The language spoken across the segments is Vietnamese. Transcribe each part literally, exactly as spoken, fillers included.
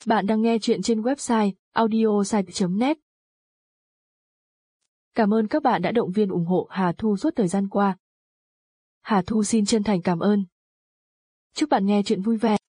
Bạn đang nghe chuyện trên website audiosite chấm net. Cảm ơn các bạn đã động viên ủng hộ Hà Thu suốt thời gian qua. Hà Thu xin chân thành cảm ơn. Chúc bạn nghe chuyện vui vẻ.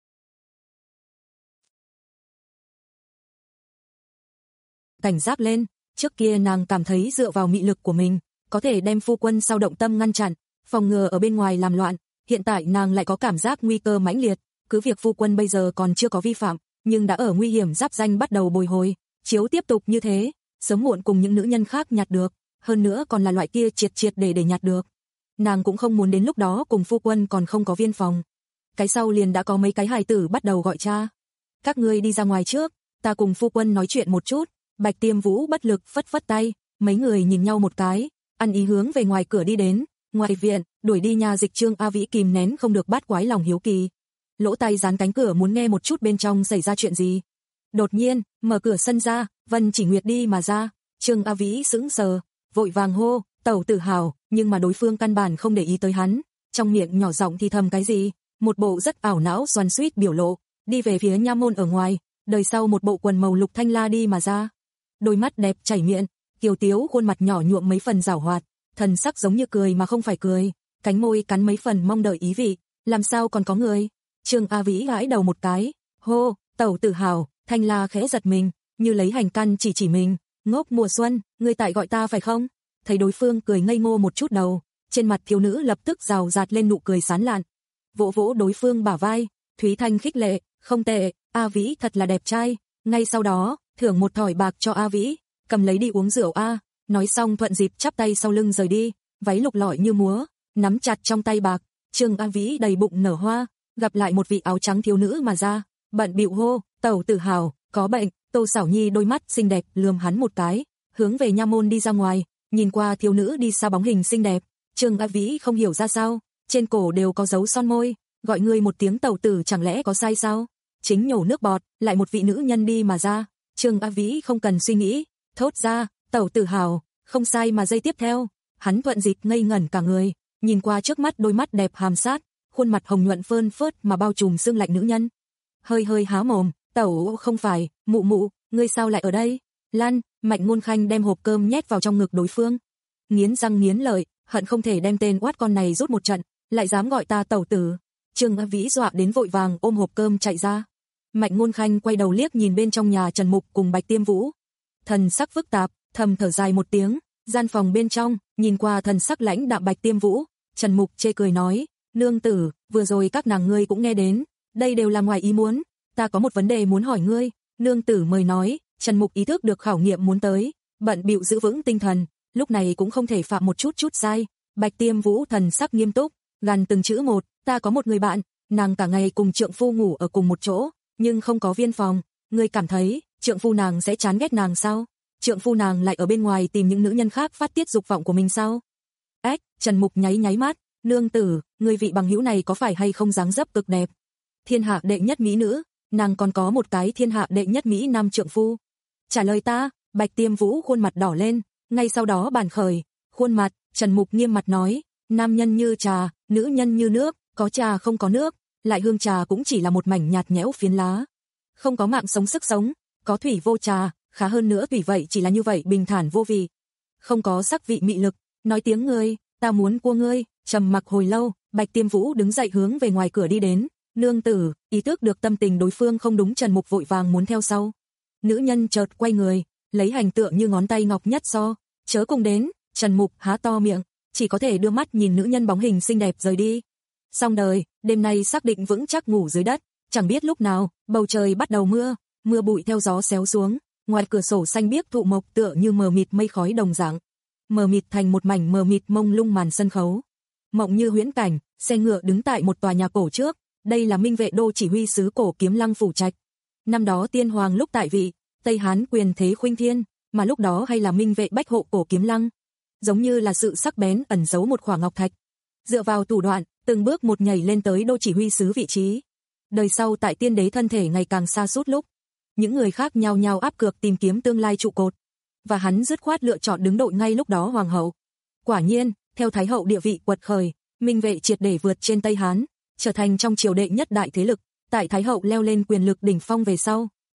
Cảnh giác lên, trước kia nàng cảm thấy dựa vào mị lực của mình, có thể đem phu quân sau động tâm ngăn chặn, phòng ngừa ở bên ngoài làm loạn, hiện tại nàng lại có cảm giác nguy cơ mãnh liệt, cứ việc phu quân bây giờ còn chưa có vi phạm, nhưng đã ở nguy hiểm giáp danh bắt đầu bồi hồi, chiếu tiếp tục như thế, sớm muộn cùng những nữ nhân khác nhặt được, hơn nữa còn là loại kia triệt triệt để để nhặt được. Nàng cũng không muốn đến lúc đó cùng phu quân còn không có viên phòng. Cái sau liền đã có mấy cái hài tử bắt đầu gọi cha. Các ngươi đi ra ngoài trước, ta cùng phu quân nói chuyện một chút. Bạch Tiêm Vũ bất lực phất phất tay, mấy người nhìn nhau một cái, ăn ý hướng về ngoài cửa đi đến, ngoài viện, đuổi đi nhà dịch Trương A Vĩ kìm nén không được bát quái lòng hiếu kỳ. Lỗ tai dán cánh cửa muốn nghe một chút bên trong xảy ra chuyện gì. Đột nhiên, mở cửa sân ra, Vân Chỉ Nguyệt đi mà ra, Trương A Vĩ sững sờ, vội vàng hô, tẩu tử hào, nhưng mà đối phương căn bản không để ý tới hắn, trong miệng nhỏ giọng thì thầm cái gì, một bộ rất ảo não xoắn xuýt biểu lộ, đi về phía nha môn ở ngoài, đời sau một bộ quần màu lục thanh la đi mà ra. Đôi mắt đẹp chảy miệng, kiều tiếu khuôn mặt nhỏ nhuộm mấy phần giảo hoạt, thần sắc giống như cười mà không phải cười, cánh môi cắn mấy phần mong đợi ý vị, làm sao còn có người. Trương A Vĩ gãi đầu một cái, hô, tẩu tử hào, thanh la khẽ giật mình, như lấy hành căn chỉ chỉ mình, ngốc mùa xuân, ngươi tại gọi ta phải không? Thấy đối phương cười ngây ngô một chút đầu, trên mặt thiếu nữ lập tức rào rạt lên nụ cười sán lạn, vỗ vỗ đối phương bả vai, Thúy Thanh khích lệ, không tệ, A Vĩ thật là đẹp trai, ngay sau đó, thưởng một thỏi bạc cho A Vĩ, cầm lấy đi uống rượu a, nói xong thuận dịp chắp tay sau lưng rời đi, váy lục lọi như múa, nắm chặt trong tay bạc, Trương A Vĩ đầy bụng nở hoa, gặp lại một vị áo trắng thiếu nữ mà ra, bận bịu hô, tẩu tử hào, có bệnh, Tô Sảo Nhi đôi mắt xinh đẹp lườm hắn một cái, hướng về nha môn đi ra ngoài, nhìn qua thiếu nữ đi xa bóng hình xinh đẹp, Trương A Vĩ không hiểu ra sao, trên cổ đều có dấu son môi, gọi người một tiếng tẩu tử chẳng lẽ có sai sao? Chính nhổ nước bọt, lại một vị nữ nhân đi mà ra, Trương A Vĩ không cần suy nghĩ, thốt ra, tẩu tử hào, không sai mà giây tiếp theo, hắn thuận dịp ngây ngẩn cả người, nhìn qua trước mắt đôi mắt đẹp hàm sát, khuôn mặt hồng nhuận phơn phớt mà bao trùm sương lạnh nữ nhân. Hơi hơi há mồm, tẩu không phải, mụ mụ, ngươi sao lại ở đây? Lan, Mạnh Ngôn Khanh đem hộp cơm nhét vào trong ngực đối phương. Nghiến răng nghiến lợi, hận không thể đem tên oát con này rút một trận, lại dám gọi ta tẩu tử. Trương A Vĩ dọa đến vội vàng ôm hộp cơm chạy ra. Mạnh Ngôn Khanh quay đầu liếc nhìn bên trong nhà Trần Mục cùng Bạch Tiêm Vũ. Thần sắc phức tạp, thầm thở dài một tiếng, gian phòng bên trong, nhìn qua thần sắc lãnh đạm Bạch Tiêm Vũ, Trần Mục chê cười nói, nương tử, vừa rồi các nàng ngươi cũng nghe đến, đây đều là ngoài ý muốn, ta có một vấn đề muốn hỏi ngươi, nương tử mời nói, Trần Mục ý thức được khảo nghiệm muốn tới, bận bịu giữ vững tinh thần, lúc này cũng không thể phạm một chút chút sai. Bạch Tiêm Vũ thần sắc nghiêm túc, gằn từng chữ một, ta có một người bạn, nàng cả ngày cùng trượng phu ngủ ở cùng một chỗ, nhưng không có viên phòng, ngươi cảm thấy, trượng phu nàng sẽ chán ghét nàng sao? Trượng phu nàng lại ở bên ngoài tìm những nữ nhân khác phát tiết dục vọng của mình sao? Ếch, Trần Mục nháy nháy mắt, nương tử, ngươi vị bằng hữu này có phải hay không dáng dấp cực đẹp? Thiên hạ đệ nhất mỹ nữ, nàng còn có một cái thiên hạ đệ nhất mỹ nam trượng phu. Trả lời ta, Bạch Tiêm Vũ khuôn mặt đỏ lên, ngay sau đó bàn khởi, khuôn mặt, Trần Mục nghiêm mặt nói, nam nhân như trà, nữ nhân như nước, có trà không có nước, lại hương trà cũng chỉ là một mảnh nhạt nhẽo phiến lá. Không có mạng sống sức sống, có thủy vô trà, khá hơn nữa tùy vậy chỉ là như vậy bình thản vô vị. Không có sắc vị mị lực, nói tiếng ngươi, ta muốn cua ngươi, trầm mặc hồi lâu, Bạch Tiêm Vũ đứng dậy hướng về ngoài cửa đi đến, nương tử, ý thức được tâm tình đối phương không đúng Trần Mục vội vàng muốn theo sau. Nữ nhân chợt quay người, lấy hành tượng như ngón tay ngọc nhất so, chớ cùng đến, Trần Mục há to miệng, chỉ có thể đưa mắt nhìn nữ nhân bóng hình xinh đẹp rời đi. Xong đời, đêm nay xác định vững chắc ngủ dưới đất, chẳng biết lúc nào, bầu trời bắt đầu mưa, mưa bụi theo gió xéo xuống, ngoài cửa sổ xanh biếc thụ mộc tựa như mờ mịt mây khói đồng dạng, mờ mịt thành một mảnh mờ mịt mông lung màn sân khấu. Mộng như huyễn cảnh, xe ngựa đứng tại một tòa nhà cổ trước, đây là Minh Vệ Đô chỉ huy sứ cổ Kiếm Lăng phủ trạch. Năm đó tiên hoàng lúc tại vị, Tây Hán quyền thế khuynh thiên, mà lúc đó hay là Minh Vệ bách hộ cổ Kiếm Lăng, giống như là sự sắc bén ẩn giấu một khỏa ngọc thạch. Dựa vào thủ đoạn, từng bước một nhảy lên tới đô chỉ huy sứ vị trí. Đời sau tại tiên đế thân thể ngày càng xa sút lúc, những người khác nhao nhao áp cược tìm kiếm tương lai trụ cột, và hắn dứt khoát lựa chọn đứng đội ngay lúc đó hoàng hậu. Quả nhiên, theo thái hậu địa vị quật khởi, Minh Vệ triệt để vượt trên Tây Hán, trở thành trong triều đệ nhất đại thế lực. Tại thái hậu leo lên quyền lực đỉnh phong về sau,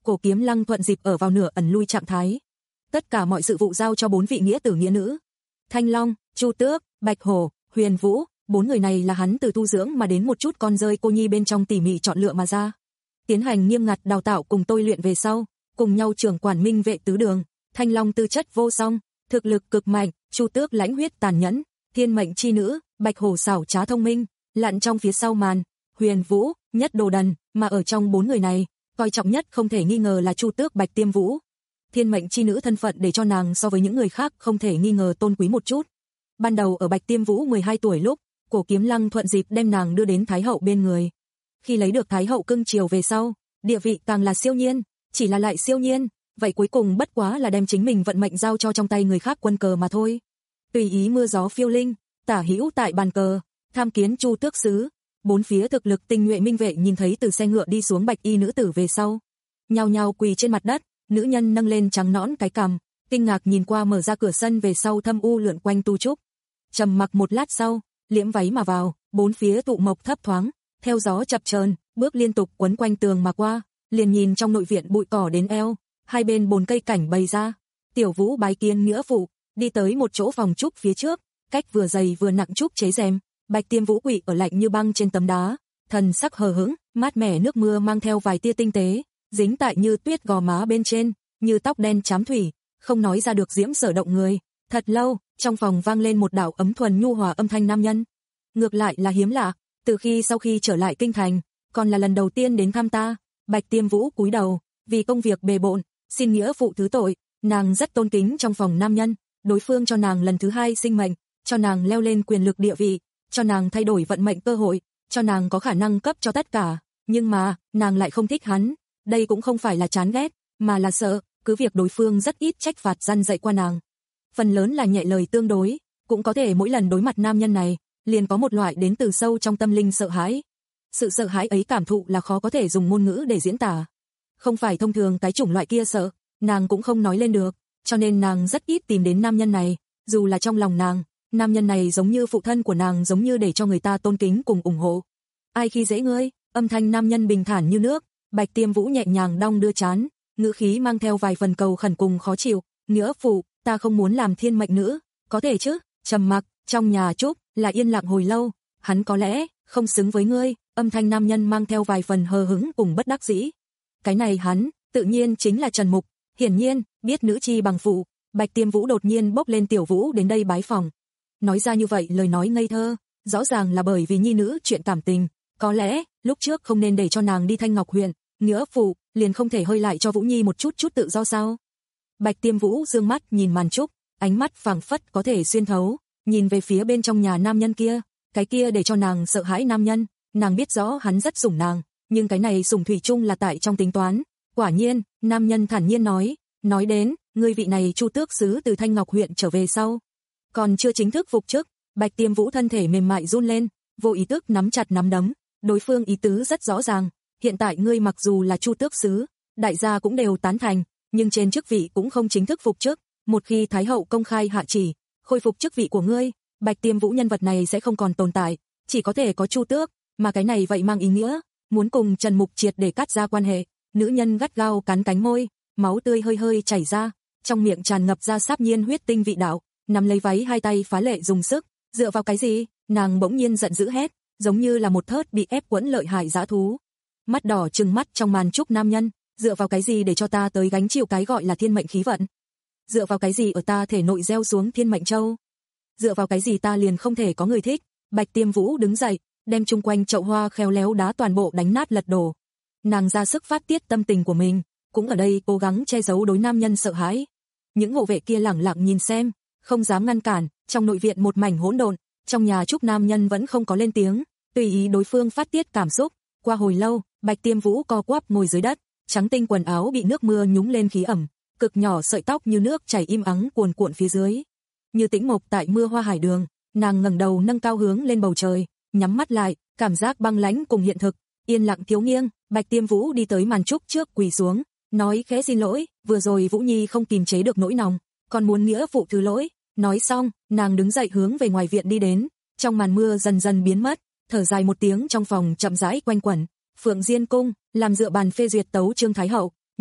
Cổ Kiếm Lăng thuận dịp ở vào nửa ẩn lui trạng thái. Tất cả mọi sự vụ giao cho bốn vị nghĩa tử nghĩa nữ. Thanh Long, Chu Tước, Bạch Hổ, Huyền Vũ, bốn người này là hắn từ tu dưỡng mà đến một chút con rơi cô nhi bên trong tỉ mỉ chọn lựa mà ra. Tiến hành nghiêm ngặt đào tạo cùng tôi luyện về sau, cùng nhau trưởng quản minh vệ tứ đường. Thanh Long tư chất vô song, thực lực cực mạnh, Chu Tước lãnh huyết tàn nhẫn, thiên mệnh chi nữ, Bạch Hổ xảo trá thông minh, lặn trong phía sau màn, Huyền Vũ, nhất đồ đần, mà ở trong bốn người này, coi trọng nhất không thể nghi ngờ là Chu Tước Bạch Tiêm Vũ. Thiên mệnh chi nữ thân phận để cho nàng so với những người khác không thể nghi ngờ tôn quý một chút. Ban đầu ở Bạch Tiêm Vũ mười hai tuổi lúc, Cổ Kiếm Lăng thuận dịp đem nàng đưa đến Thái hậu bên người. Khi lấy được Thái hậu cưng chiều về sau, địa vị càng là siêu nhiên, chỉ là lại siêu nhiên, vậy cuối cùng bất quá là đem chính mình vận mệnh giao cho trong tay người khác quân cờ mà thôi. Tùy ý mưa gió phiêu linh, tả hữu tại bàn cờ, tham kiến Chu Tước sứ. Bốn phía thực lực tinh nhuệ minh vệ nhìn thấy từ xe ngựa đi xuống bạch y nữ tử về sau, nhao nhao quỳ trên mặt đất, nữ nhân nâng lên trắng nõn cái cằm, kinh ngạc nhìn qua mở ra cửa sân về sau thâm u lượn quanh tu trúc. Trầm mặc một lát sau, liễm váy mà vào, bốn phía tụ mộc thấp thoáng, theo gió chập chờn, bước liên tục quấn quanh tường mà qua, liền nhìn trong nội viện bụi cỏ đến eo, hai bên bồn cây cảnh bày ra. Tiểu Vũ bái kiến nghĩa phụ, đi tới một chỗ phòng trúc phía trước, cách vừa dày vừa nặng trúc chế rèm. Bạch Tiêm Vũ quỳ ở lạnh như băng trên tấm đá, thần sắc hờ hững, mát mẻ nước mưa mang theo vài tia tinh tế, dính tại như tuyết gò má bên trên, như tóc đen chám thủy, không nói ra được diễm sở động người. Thật lâu, trong phòng vang lên một đạo ấm thuần nhu hòa âm thanh nam nhân. Ngược lại là hiếm lạ, từ khi sau khi trở lại kinh thành, còn là lần đầu tiên đến thăm ta. Bạch Tiêm Vũ cúi đầu, vì công việc bề bộn, xin nghĩa phụ thứ tội, nàng rất tôn kính trong phòng nam nhân, đối phương cho nàng lần thứ hai sinh mệnh, cho nàng leo lên quyền lực địa vị, cho nàng thay đổi vận mệnh cơ hội, cho nàng có khả năng cấp cho tất cả, nhưng mà, nàng lại không thích hắn, đây cũng không phải là chán ghét, mà là sợ, cứ việc đối phương rất ít trách phạt răn dạy qua nàng. Phần lớn là nhẹ lời tương đối, cũng có thể mỗi lần đối mặt nam nhân này, liền có một loại đến từ sâu trong tâm linh sợ hãi. Sự sợ hãi ấy cảm thụ là khó có thể dùng ngôn ngữ để diễn tả. Không phải thông thường cái chủng loại kia sợ, nàng cũng không nói lên được, cho nên nàng rất ít tìm đến nam nhân này, dù là trong lòng nàng, nam nhân này giống như phụ thân của nàng, giống như để cho người ta tôn kính cùng ủng hộ. Ai khi dễ ngươi? Âm thanh nam nhân bình thản như nước, Bạch Tiêm Vũ nhẹ nhàng đong đưa trán, ngữ khí mang theo vài phần cầu khẩn cùng khó chịu, nghĩa phụ, ta không muốn làm thiên mệnh nữ, có thể chứ? Trầm mặc, trong nhà trúc, là yên lặng hồi lâu, hắn có lẽ không xứng với ngươi, âm thanh nam nhân mang theo vài phần hờ hững cùng bất đắc dĩ. Cái này hắn, tự nhiên chính là Trần Mục, hiển nhiên, biết nữ chi bằng phụ, Bạch Tiêm Vũ đột nhiên bốc lên Tiểu Vũ đến đây bái phòng. Nói ra như vậy lời nói ngây thơ, rõ ràng là bởi vì nhi nữ chuyện cảm tình, có lẽ, lúc trước không nên để cho nàng đi Thanh Ngọc huyện, nghĩa phụ, liền không thể hơi lại cho Vũ Nhi một chút chút tự do sao? Bạch Tiêm Vũ dương mắt nhìn màn trúc, ánh mắt phảng phất có thể xuyên thấu, nhìn về phía bên trong nhà nam nhân kia, cái kia để cho nàng sợ hãi nam nhân, nàng biết rõ hắn rất sủng nàng, nhưng cái này sủng thủy chung là tại trong tính toán. Quả nhiên, nam nhân thản nhiên nói, nói đến, ngươi vị này Chu Tước sứ từ Thanh Ngọc huyện trở về sau, còn chưa chính thức phục chức. Bạch Tiêm Vũ thân thể mềm mại run lên, vô ý thức nắm chặt nắm đấm, đối phương ý tứ rất rõ ràng, hiện tại ngươi mặc dù là Chu Tước sứ, đại gia cũng đều tán thành, nhưng trên chức vị cũng không chính thức phục chức, một khi Thái hậu công khai hạ chỉ, khôi phục chức vị của ngươi, Bạch Tiêm Vũ nhân vật này sẽ không còn tồn tại, chỉ có thể có Chu Tước, mà cái này vậy mang ý nghĩa, muốn cùng Trần Mục triệt để cắt ra quan hệ. Nữ nhân gắt gao cắn cánh môi, máu tươi hơi hơi chảy ra, trong miệng tràn ngập ra sáp nhiên huyết tinh vị đạo, nắm lấy váy hai tay phá lệ dùng sức, dựa vào cái gì? Nàng bỗng nhiên giận dữ hét, giống như là một thớt bị ép quẫn lợi hại dã thú. Mắt đỏ trừng mắt trong màn trúc nam nhân, dựa vào cái gì để cho ta tới gánh chịu cái gọi là thiên mệnh khí vận? Dựa vào cái gì ở ta thể nội gieo xuống thiên mệnh châu? Dựa vào cái gì ta liền không thể có người thích? Bạch Tiêm Vũ đứng dậy, đem chung quanh chậu hoa khéo léo đá toàn bộ đánh nát lật đổ. Nàng ra sức phát tiết tâm tình của mình, cũng ở đây cố gắng che giấu đối nam nhân sợ hãi. Những hộ vệ kia lẳng lặng nhìn xem, không dám ngăn cản, trong nội viện một mảnh hỗn độn, trong nhà trúc nam nhân vẫn không có lên tiếng, tùy ý đối phương phát tiết cảm xúc. Qua hồi lâu, Bạch Tiêm Vũ co quắp ngồi dưới đất, trắng tinh quần áo bị nước mưa nhúng lên khí ẩm, cực nhỏ sợi tóc như nước chảy im ắng cuồn cuộn phía dưới. Như tĩnh mộc tại mưa hoa hải đường, nàng ngẩng đầu nâng cao hướng lên bầu trời, nhắm mắt lại, cảm giác băng lãnh cùng hiện thực, yên lặng thiếu nghiêng. Bạch Tiêm Vũ đi tới màn trúc trước quỳ xuống, nói khẽ xin lỗi, vừa rồi Vũ Nhi không kiềm chế được nỗi lòng, còn muốn nghĩa phụ thứ lỗi. Nói xong, nàng đứng dậy hướng về ngoài viện đi đến, trong màn mưa dần dần biến mất, thở dài một tiếng trong phòng chậm rãi quanh quẩn. Phượng Diên cung, làm dựa bàn phê duyệt tấu chương Thái hậu,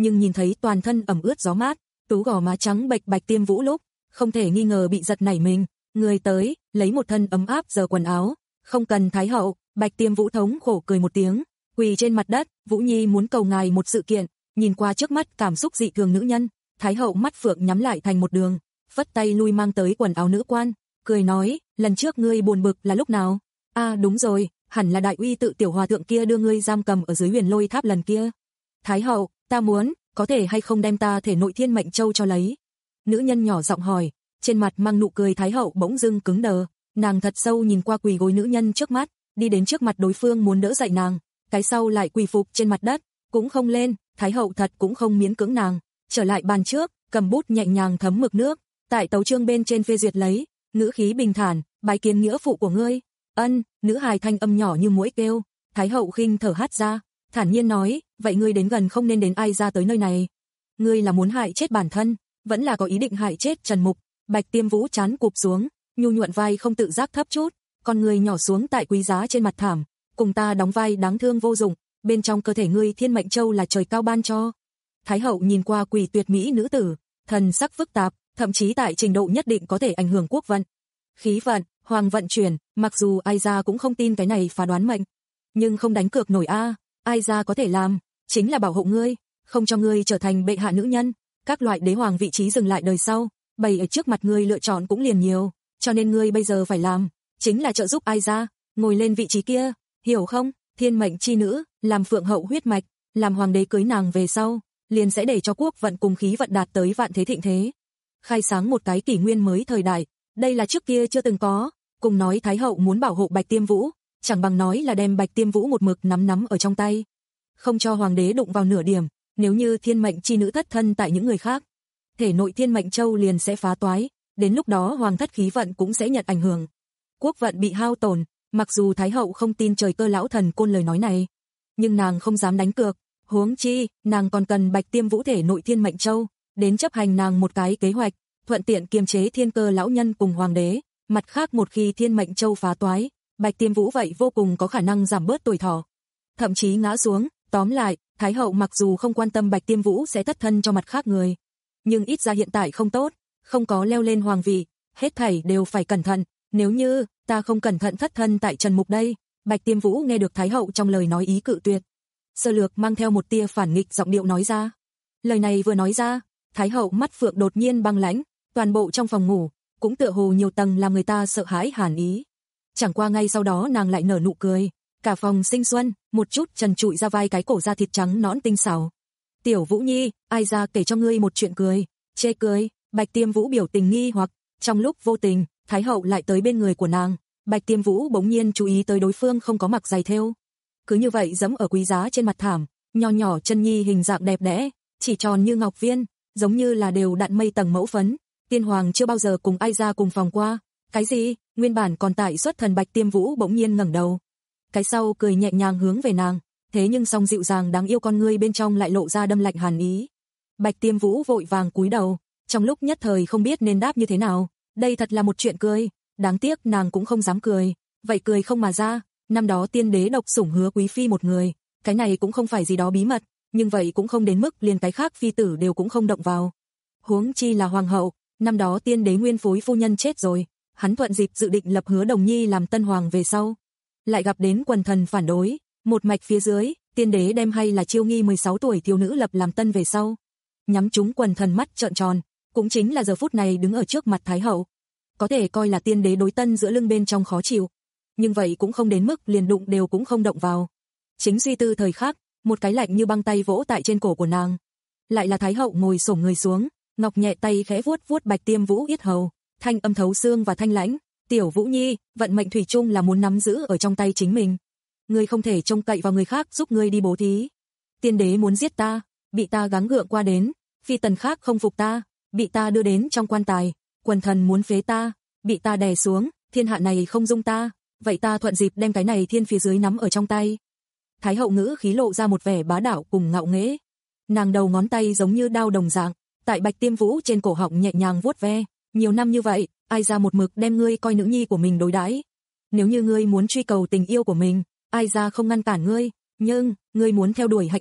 nhưng nhìn thấy toàn thân ẩm ướt gió mát, tú gò má trắng bệch Bạch Tiêm Vũ lúc, không thể nghi ngờ bị giật nảy mình, người tới, lấy một thân ấm áp giờ quần áo, không cần Thái hậu. Bạch Tiêm Vũ thống khổ cười một tiếng, quỳ trên mặt đất, Vũ Nhi muốn cầu ngài một sự kiện. Nhìn qua trước mắt cảm xúc dị thường nữ nhân, Thái hậu mắt phượng nhắm lại thành một đường, phất tay lui mang tới quần áo nữ quan, cười nói, lần trước ngươi buồn bực là lúc nào? A à, đúng rồi, hẳn là đại uy tự tiểu hòa thượng kia đưa ngươi giam cầm ở dưới Huyền Lôi Tháp lần kia. Thái hậu, ta muốn, có thể hay không đem ta thể nội Thiên Mệnh Châu cho lấy? Nữ nhân nhỏ giọng hỏi, trên mặt mang nụ cười Thái hậu bỗng dưng cứng đờ, nàng thật sâu nhìn qua quỳ gối nữ nhân trước mắt, đi đến trước mặt đối phương muốn đỡ dậy nàng, cái sau lại quỳ phục trên mặt đất, cũng không lên. Thái hậu thật cũng không miễn cưỡng nàng, trở lại bàn trước, cầm bút nhẹ nhàng thấm mực nước, tại tấu chương bên trên phê duyệt lấy, ngữ khí bình thản, bái kiến nghĩa phụ của ngươi. Ân, nữ hài thanh âm nhỏ như muỗi kêu. Thái hậu khinh thở hắt ra, thản nhiên nói, vậy ngươi đến gần không nên đến ai ra tới nơi này. Ngươi là muốn hại chết bản thân, vẫn là có ý định hại chết Trần Mục? Bạch Tiêm Vũ chán cụp xuống, nhu nhuận vai không tự giác thấp chút, con người nhỏ xuống tại quý giá trên mặt thảm, cùng ta đóng vai đáng thương vô dụng. Bên trong cơ thể ngươi Thiên Mệnh Châu là trời cao ban cho. Thái hậu nhìn qua quỳ tuyệt mỹ nữ tử, thần sắc phức tạp, thậm chí tại trình độ nhất định có thể ảnh hưởng quốc vận, khí vận, hoàng vận chuyển, mặc dù ai ra cũng không tin cái này phá đoán mệnh, nhưng không đánh cược nổi a, ai ra có thể làm, chính là bảo hộ ngươi, không cho ngươi trở thành bệ hạ nữ nhân, các loại đế hoàng vị trí dừng lại đời sau, bày ở trước mặt ngươi lựa chọn cũng liền nhiều, cho nên ngươi bây giờ phải làm, chính là trợ giúp ai ra, ngồi lên vị trí kia, hiểu không? Thiên mệnh chi nữ, làm phượng hậu huyết mạch, làm hoàng đế cưới nàng về sau, liền sẽ để cho quốc vận cùng khí vận đạt tới vạn thế thịnh thế. Khai sáng một cái kỷ nguyên mới thời đại, đây là trước kia chưa từng có, cùng nói Thái hậu muốn bảo hộ Bạch Tiêm Vũ, chẳng bằng nói là đem Bạch Tiêm Vũ một mực nắm nắm ở trong tay, không cho hoàng đế đụng vào nửa điểm, nếu như thiên mệnh chi nữ thất thân tại những người khác, thể nội Thiên Mệnh Châu liền sẽ phá toái, đến lúc đó hoàng thất khí vận cũng sẽ nhận ảnh hưởng. Quốc vận bị hao tổn, mặc dù Thái hậu không tin trời cơ lão thần côn lời nói này, nhưng nàng không dám đánh cược, huống chi, nàng còn cần Bạch Tiêm Vũ thể nội Thiên Mệnh Châu, đến chấp hành nàng một cái kế hoạch, thuận tiện kiềm chế thiên cơ lão nhân cùng hoàng đế, mặt khác một khi Thiên Mệnh Châu phá toái, Bạch Tiêm Vũ vậy vô cùng có khả năng giảm bớt tuổi thọ, thậm chí ngã xuống, tóm lại, Thái hậu mặc dù không quan tâm Bạch Tiêm Vũ sẽ thất thân cho mặt khác người, nhưng ít ra hiện tại không tốt, không có leo lên hoàng vị, hết thảy đều phải cẩn thận, nếu như ta không cẩn thận thất thân tại Trần Mục đây. Bạch Tiêm Vũ nghe được Thái hậu trong lời nói ý cự tuyệt, sơ lược mang theo một tia phản nghịch giọng điệu nói ra. Lời này vừa nói ra, Thái hậu mắt phượng đột nhiên băng lãnh, toàn bộ trong phòng ngủ cũng tựa hồ nhiều tầng làm người ta sợ hãi hàn ý. Chẳng qua ngay sau đó nàng lại nở nụ cười, cả phòng sinh xuân, một chút trần trụi ra vai cái cổ da thịt trắng nõn tinh xảo. Tiểu Vũ Nhi, ai ra kể cho ngươi một chuyện cười? Chê cười. Bạch Tiêm Vũ biểu tình nghi hoặc, trong lúc vô tình, Thái hậu lại tới bên người của nàng. Bạch Tiêm Vũ bỗng nhiên chú ý tới đối phương không có mặc giày thêu, cứ như vậy giẫm ở quý giá trên mặt thảm, nho nhỏ chân nhi hình dạng đẹp đẽ, chỉ tròn như ngọc viên, giống như là đều đặn mây tầng mẫu phấn. Tiên hoàng chưa bao giờ cùng ai ra cùng phòng qua. Cái gì? Nguyên bản còn tại xuất thần Bạch Tiêm Vũ bỗng nhiên ngẩng đầu, cái sau cười nhẹ nhàng hướng về nàng, thế nhưng song dịu dàng đáng yêu con ngươi bên trong lại lộ ra đâm lạnh hàn ý. Bạch Tiêm Vũ vội vàng cúi đầu, trong lúc nhất thời không biết nên đáp như thế nào, đây thật là một chuyện cười, đáng tiếc nàng cũng không dám cười, vậy cười không mà ra, năm đó tiên đế độc sủng Hứa quý phi một người, cái này cũng không phải gì đó bí mật, nhưng vậy cũng không đến mức liền cái khác phi tử đều cũng không động vào. Huống chi là hoàng hậu, năm đó tiên đế nguyên phối phu nhân chết rồi, hắn thuận dịp dự định lập Hứa Đồng Nhi làm tân hoàng về sau, lại gặp đến quần thần phản đối, một mạch phía dưới, tiên đế đem hay là Chiêu Nghi mười sáu tuổi thiếu nữ lập làm tân về sau, nhắm chúng quần thần mắt trợn tròn, cũng chính là giờ phút này đứng ở trước mặt Thái hậu, có thể coi là tiên đế đối tân giữa lưng bên trong khó chịu, nhưng vậy cũng không đến mức liền đụng đều cũng không động vào. Chính suy tư thời khắc, một cái lạnh như băng tay vỗ tại trên cổ của nàng, lại là Thái hậu ngồi xổm người xuống, ngọc nhẹ tay khẽ vuốt vuốt Bạch Tiêm Vũ yết hầu, thanh âm thấu xương và thanh lãnh. Tiểu Vũ Nhi, vận mệnh thủy chung là muốn nắm giữ ở trong tay chính mình, ngươi không thể trông cậy vào người khác giúp ngươi đi bố thí. Tiên đế muốn giết ta, bị ta gắng gượng qua đến, phi tần khác không phục ta, bị ta đưa đến trong quan tài, quần thần muốn phế ta, bị ta đè xuống, thiên hạ này không dung ta, vậy ta thuận dịp đem cái này thiên phía dưới nắm ở trong tay. Thái hậu ngữ khí lộ ra một vẻ bá đạo cùng ngạo nghễ, nàng đầu ngón tay giống như đao đồng dạng, tại Bạch Tiêm Vũ trên cổ họng nhẹ nhàng vuốt ve, nhiều năm như vậy, ai ra một mực đem ngươi coi nữ nhi của mình đối đãi. Nếu như ngươi muốn truy cầu tình yêu của mình, ai ra không ngăn cản ngươi, nhưng, ngươi muốn theo đuổi hạnh phúc,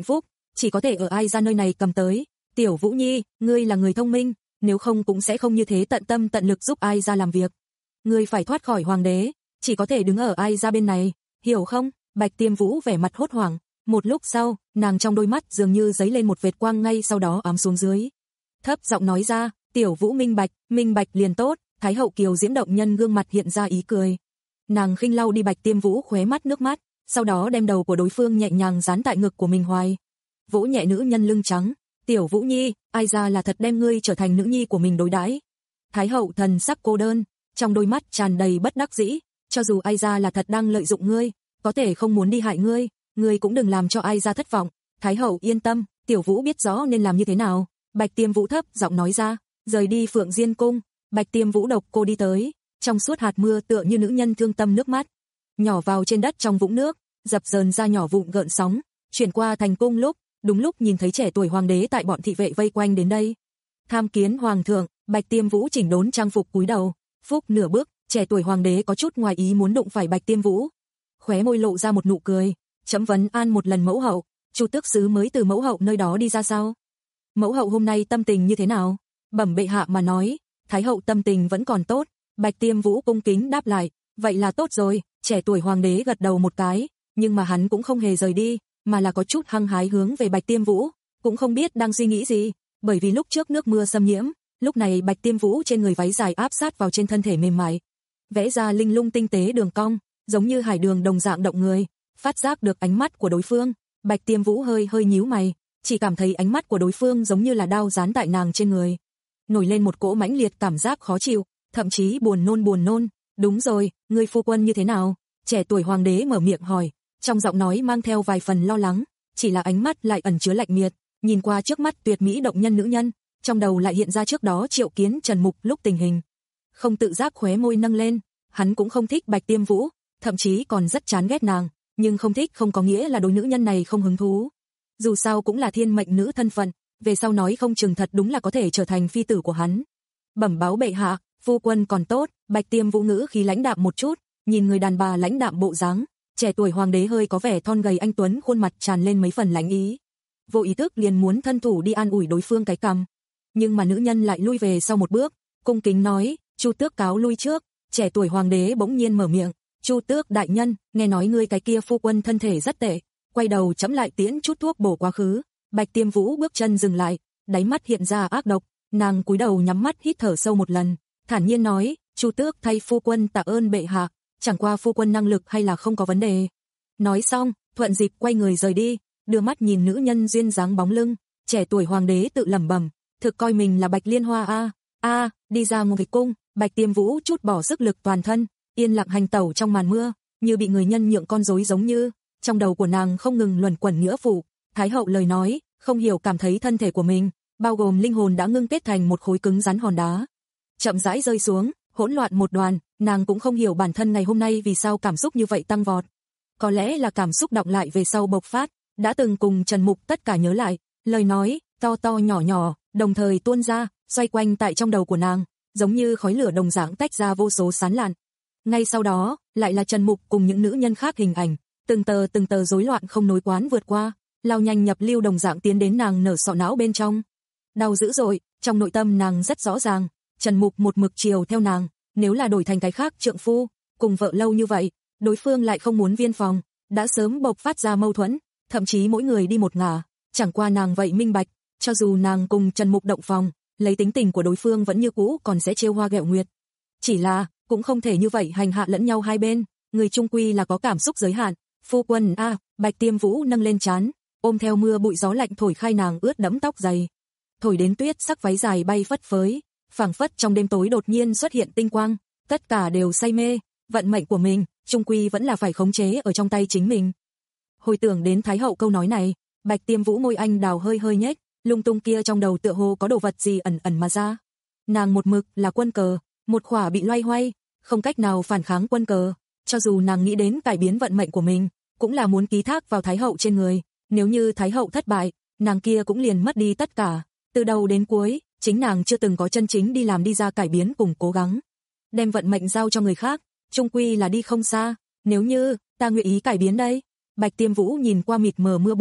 chỉ có thể ở Ai Gia nơi này cầm tới. Tiểu Vũ Nhi, ngươi là người thông minh, nếu không cũng sẽ không như thế tận tâm tận lực giúp Ai Gia làm việc. Ngươi phải thoát khỏi hoàng đế, chỉ có thể đứng ở Ai Gia bên này, hiểu không? Bạch Tiêm Vũ vẻ mặt hốt hoảng, một lúc sau, nàng trong đôi mắt dường như giấy lên một vệt quang ngay sau đó ám xuống dưới. Thấp giọng nói ra, Tiểu Vũ minh bạch, minh bạch liền tốt. Thái hậu Kiều Diễm động nhân gương mặt hiện ra ý cười. Nàng khinh lau đi Bạch Tiêm Vũ khóe mắt nước mắt, sau đó đem đầu của đối phương nhẹ nhàng dán tại ngực của mình hoài. Vỗ nhẹ nữ nhân lưng trắng, Tiểu Vũ Nhi, Ai Gia là thật đem ngươi trở thành nữ nhi của mình đối đãi. Thái hậu thần sắc cô đơn, trong đôi mắt tràn đầy bất đắc dĩ, cho dù Ai Gia là thật đang lợi dụng ngươi, có thể không muốn đi hại ngươi, ngươi cũng đừng làm cho Ai Gia thất vọng. Thái hậu yên tâm, Tiểu Vũ biết rõ nên làm như thế nào. Bạch Tiêm Vũ thấp giọng nói ra, rời đi Phượng Diên cung. Bạch Tiêm Vũ độc cô đi tới, trong suốt hạt mưa tựa như nữ nhân thương tâm nước mắt, nhỏ vào trên đất trong vũng nước, dập dờn ra nhỏ vụn gợn sóng, chuyển qua thành cung lúc, đúng lúc nhìn thấy trẻ tuổi hoàng đế tại bọn thị vệ vây quanh đến đây. Tham kiến hoàng thượng, Bạch Tiêm Vũ chỉnh đốn trang phục cúi đầu, phúc nửa bước, trẻ tuổi hoàng đế có chút ngoài ý muốn đụng phải Bạch Tiêm Vũ, khóe môi lộ ra một nụ cười, chấm vấn an một lần mẫu hậu, Chu tước sứ mới từ mẫu hậu nơi đó đi ra sao? Mẫu hậu hôm nay tâm tình như thế nào? Bẩm bệ hạ mà nói, Thái hậu tâm tình vẫn còn tốt. Bạch Tiêm Vũ cung kính đáp lại, vậy là tốt rồi. Trẻ tuổi hoàng đế gật đầu một cái, nhưng mà hắn cũng không hề rời đi, mà là có chút hăng hái hướng về Bạch Tiêm Vũ, cũng không biết đang suy nghĩ gì, bởi vì lúc trước nước mưa xâm nhiễm, lúc này Bạch Tiêm Vũ trên người váy dài áp sát vào trên thân thể mềm mại, vẽ ra linh lung tinh tế đường cong, giống như hải đường đồng dạng động người. Phát giác được ánh mắt của đối phương, Bạch Tiêm Vũ hơi hơi nhíu mày, chỉ cảm thấy ánh mắt của đối phương giống như là đao dán tại nàng trên người, nổi lên một cỗ mãnh liệt cảm giác khó chịu, thậm chí buồn nôn buồn nôn. Đúng rồi, ngươi phu quân như thế nào? Trẻ tuổi hoàng đế mở miệng hỏi, trong giọng nói mang theo vài phần lo lắng, chỉ là ánh mắt lại ẩn chứa lạnh miệt, nhìn qua trước mắt tuyệt mỹ động nhân nữ nhân, trong đầu lại hiện ra trước đó triệu kiến Trần Mục lúc tình hình. Không tự giác khóe môi nâng lên, hắn cũng không thích Bạch Tiêm Vũ, thậm chí còn rất chán ghét nàng, nhưng không thích không có nghĩa là đối nữ nhân này không hứng thú. Dù sao cũng là thiên mệnh nữ thân phận, về sau nói không chừng thật đúng là có thể trở thành phi tử của hắn. Bẩm báo bệ hạ, phu quân còn tốt. Bạch Tiêm Vũ ngữ khí lãnh đạm một chút, nhìn người đàn bà lãnh đạm bộ dáng, trẻ tuổi hoàng đế hơi có vẻ thon gầy anh tuấn, khuôn mặt tràn lên mấy phần lãnh ý. Vô ý thức liền muốn thân thủ đi an ủi đối phương cái cằm, nhưng mà nữ nhân lại lui về sau một bước, cung kính nói, Chu tước cáo lui trước. Trẻ tuổi hoàng đế bỗng nhiên mở miệng, Chu tước đại nhân, nghe nói ngươi cái kia phu quân thân thể rất tệ, quay đầu chấm lại tiễn chút thuốc bổ quá khứ. Bạch Tiêm Vũ bước chân dừng lại, đáy mắt hiện ra ác độc, nàng cúi đầu nhắm mắt hít thở sâu một lần, thản nhiên nói, Chu tước thay phu quân tạ ơn bệ hạ, chẳng qua phu quân năng lực hay là không có vấn đề. Nói xong, thuận dịp quay người rời đi, đưa mắt nhìn nữ nhân duyên dáng bóng lưng, trẻ tuổi hoàng đế tự lẩm bẩm, thực coi mình là Bạch Liên Hoa a, a, đi ra ngôi cung. Bạch Tiêm Vũ chút bỏ sức lực toàn thân, yên lặng hành tẩu trong màn mưa, như bị người nhân nhượng con rối giống như, trong đầu của nàng không ngừng luẩn quẩn nghĩa phụ, Thái hậu lời nói, không hiểu cảm thấy thân thể của mình, bao gồm linh hồn đã ngưng kết thành một khối cứng rắn hòn đá, chậm rãi rơi xuống, hỗn loạn một đoàn, nàng cũng không hiểu bản thân ngày hôm nay vì sao cảm xúc như vậy tăng vọt. Có lẽ là cảm xúc đọng lại về sau bộc phát, đã từng cùng Trần Mục tất cả nhớ lại, lời nói, to to nhỏ nhỏ, đồng thời tuôn ra, xoay quanh tại trong đầu của nàng, giống như khói lửa đồng dạng tách ra vô số sán lạn. Ngay sau đó, lại là Trần Mục cùng những nữ nhân khác hình ảnh, từng tờ từng tờ rối loạn không nối quán vượt qua, lao nhanh nhập lưu đồng dạng tiến đến nàng nở sọ não bên trong. Đau dữ dội, trong nội tâm nàng rất rõ ràng, Trần Mục một mực chiều theo nàng, nếu là đổi thành cái khác trượng phu, cùng vợ lâu như vậy, đối phương lại không muốn viên phòng, đã sớm bộc phát ra mâu thuẫn, thậm chí mỗi người đi một ngả, chẳng qua nàng vậy minh bạch, cho dù nàng cùng Trần Mục động phòng, lấy tính tình của đối phương vẫn như cũ còn sẽ trêu hoa ghẹo nguyệt. Chỉ là, cũng không thể như vậy hành hạ lẫn nhau hai bên, người chung quy là có cảm xúc giới hạn. Phu quân a, à, Bạch Tiêm Vũ nâng lên trán, ôm theo mưa bụi gió lạnh thổi khai nàng ướt đẫm tóc dày, thổi đến tuyết sắc váy dài bay phất phới, phảng phất trong đêm tối đột nhiên xuất hiện tinh quang, tất cả đều say mê, vận mệnh của mình, chung quy vẫn là phải khống chế ở trong tay chính mình. Hồi tưởng đến Thái hậu câu nói này, Bạch Tiêm Vũ môi anh đào hơi hơi nhếch, lung tung kia trong đầu tựa hồ có đồ vật gì ẩn ẩn mà ra. Nàng một mực là quân cờ, một khỏa bị loay hoay, không cách nào phản kháng quân cờ, cho dù nàng nghĩ đến cải biến vận mệnh của mình, cũng là muốn ký thác vào Thái hậu trên người, nếu như Thái hậu thất bại, nàng kia cũng liền mất đi tất cả, từ đầu đến cuối, chính nàng chưa từng có chân chính đi làm đi ra cải biến cùng cố gắng. Đem vận mệnh giao cho người khác, chung quy là đi không xa, nếu như ta nguyện ý cải biến đây. Bạch Tiêm Vũ nhìn qua mịt mờ mưa bụi,